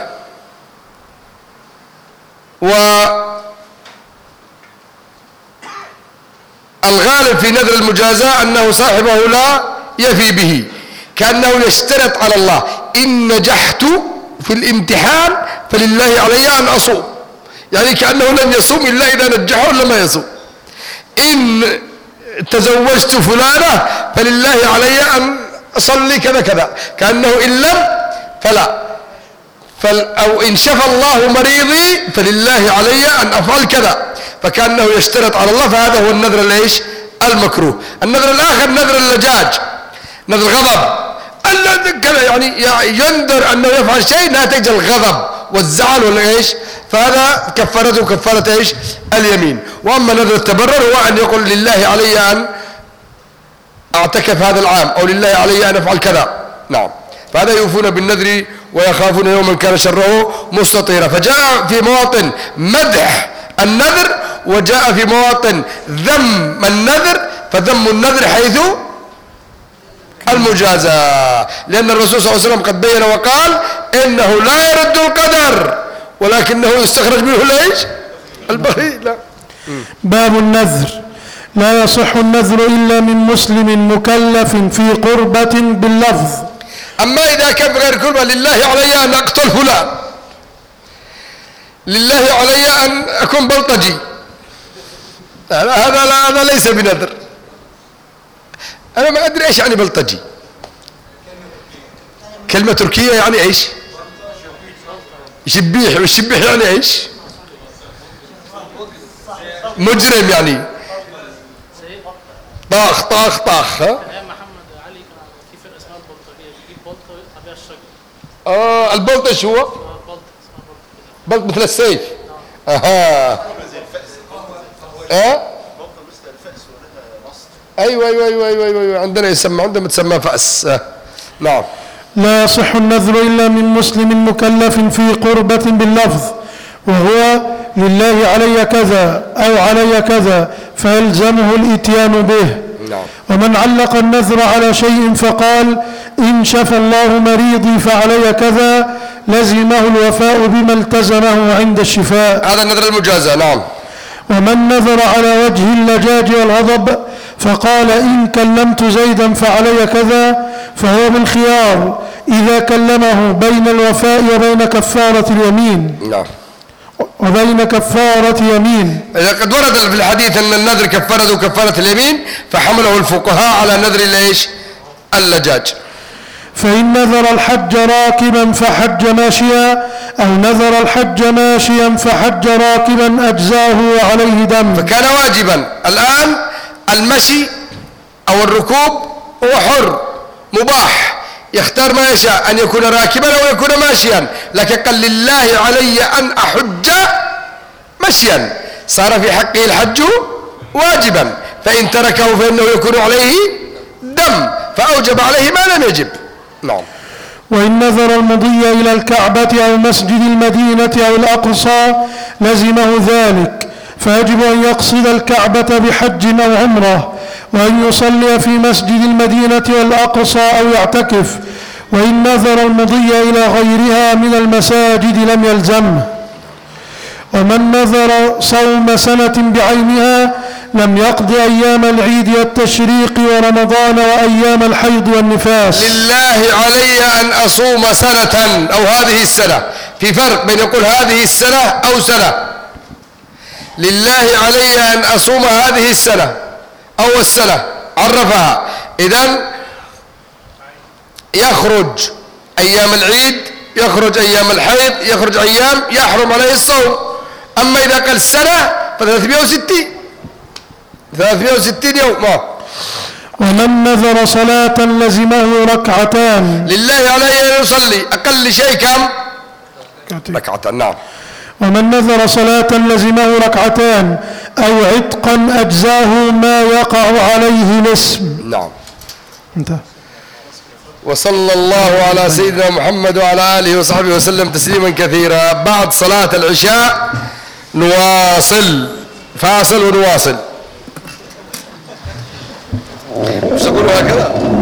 والغالب في نذر المجازاة أنه صاحبه لا يفي به، كأنه يشترط على الله: إن نجحت في الامتحان فلله علي أن أصوم. يعني كأنه لن يصوم إلا إذا نجحه ولا ما يصوم. إن تزوجت فلانة فلله علي أن أصلي كذا كذا، كأنه إن لم فلا. أو إن شفى الله مريضي فلله علي أن أفعل كذا، فكأنه يشترط على الله. فهذا هو النذر ليش؟ المكروه. النذر الآخر نذر اللجاج، نذر الغضب. كذا يعني ينذر أنه يفعل شيء ناتج الغضب والزعل ولا إيش، فهذا كفارته كفارة إيش؟ اليمين. وأما نذر التبرر هو أن يقول: لله علي أن أعتكف هذا العام، أو لله علي أن أفعل كذا. نعم. فهذا يوفون بالنذر ويخافون يوما كان شره مستطيرا. فجاء في مواطن مدح النذر، وجاء في مواطن ذم النذر. فذم النذر حيث المجازاة، لأن الرسول صلى الله عليه وسلم قد بين وقال: إنه لا يرد القدر ولكنه يستخرج منه ليش؟ البخيل. لا. باب النذر. لا يصح النذر إلا من مسلم مكلف في قربة باللفظ. أما إذا كان بغير قربة: لله علي أن أقتل فلان، لله علي أن أكون بلطجي، هذا ليس بنذر. أنا ما أدري إيش يعني بلطجي. كلمة تركية يعني إيش؟ شبيح. والشبيح يعني إيش؟ مجرم يعني. طاخ طاخ طاخ. ها؟ محمد علي كان في فرقة اسمها البلطجية، بيجيب بلطة ويقطع بيها الشجر. البلطش هو؟ بلط مثل السيف. ايوه عندنا تسمى فأس. نعم. لا يصح النذر إلا من مسلم مكلف في قربة باللفظ، وهو: لله علي كذا أو علي كذا، فيلزمه الإتيان به. نعم. ومن علق النذر على شيء فقال: إن شفى الله مريضي فعلي كذا، لزمه الوفاء بما التزمه عند الشفاء. هذا نذر المجازة. نعم. ومن نذر على وجه اللجاج والغضب فقال: إن كلمت زيدا فعلي كذا، فهو بالخيار إذا كلمه بين الوفاء وبين كفارة اليمين. نعم. وبين كفارة يمين. قد ورد في الحديث أن النذر كفارته كفارة اليمين، فحمله الفقهاء على نذر ليش؟ اللجاج. فإن نذر الحج راكبا فحج ماشيا، أو نذر الحج ماشيا فحج راكبا، أجزاه وعليه دم. فكان واجبا. الآن المشي أو الركوب هو حر مباح، يختار ما يشاء، أن يكون راكبا أو يكون ماشيا. لكن قال: لله علي أن أحج مشيا، صار في حقه الحج واجبا. فإن تركه فإنه يكون عليه دم، فأوجب عليه ما لم يجب. نعم. وإن نذر المضي إلى الكعبة أو مسجد المدينة أو الأقصى لزمه ذلك، فيجب أن يقصد الكعبة بحج أو عمرة، وأن يصلي في مسجد المدينة والأقصى أو يعتكف. وإن نذر المضي إلى غيرها من المساجد لم يلزمه. ومن نذر صوم سنة بعينها لم يقض أيام العيد والتشريق ورمضان وأيام الحيض والنفاس. لله علي أن أصوم سنة أو هذه السنة. في فرق بين يقول هذه السنة أو سنة. لله علي أن أصوم هذه السنة أو السنة، عرفها. إذن يخرج أيام العيد، يخرج أيام الحيض، يخرج أيام يحرم عليه الصوم. أما إذا قال سنة ف360 يوم. ومن نذر صلاة لزمه ركعتان. لله عليه أن يصلي أقل شيء كم؟ ركعتان. نعم. ومن نذر صلاة لزمه ركعتان أو عتقا أجزاه ما يقع عليه الاسم. نعم. انتهى. وصلى الله على سيدنا محمد وعلى آله وصحبه وسلم تسليما كثيرا. بعد صلاة العشاء نواصل، فاصل ونواصل. مش تقولوا هكذا؟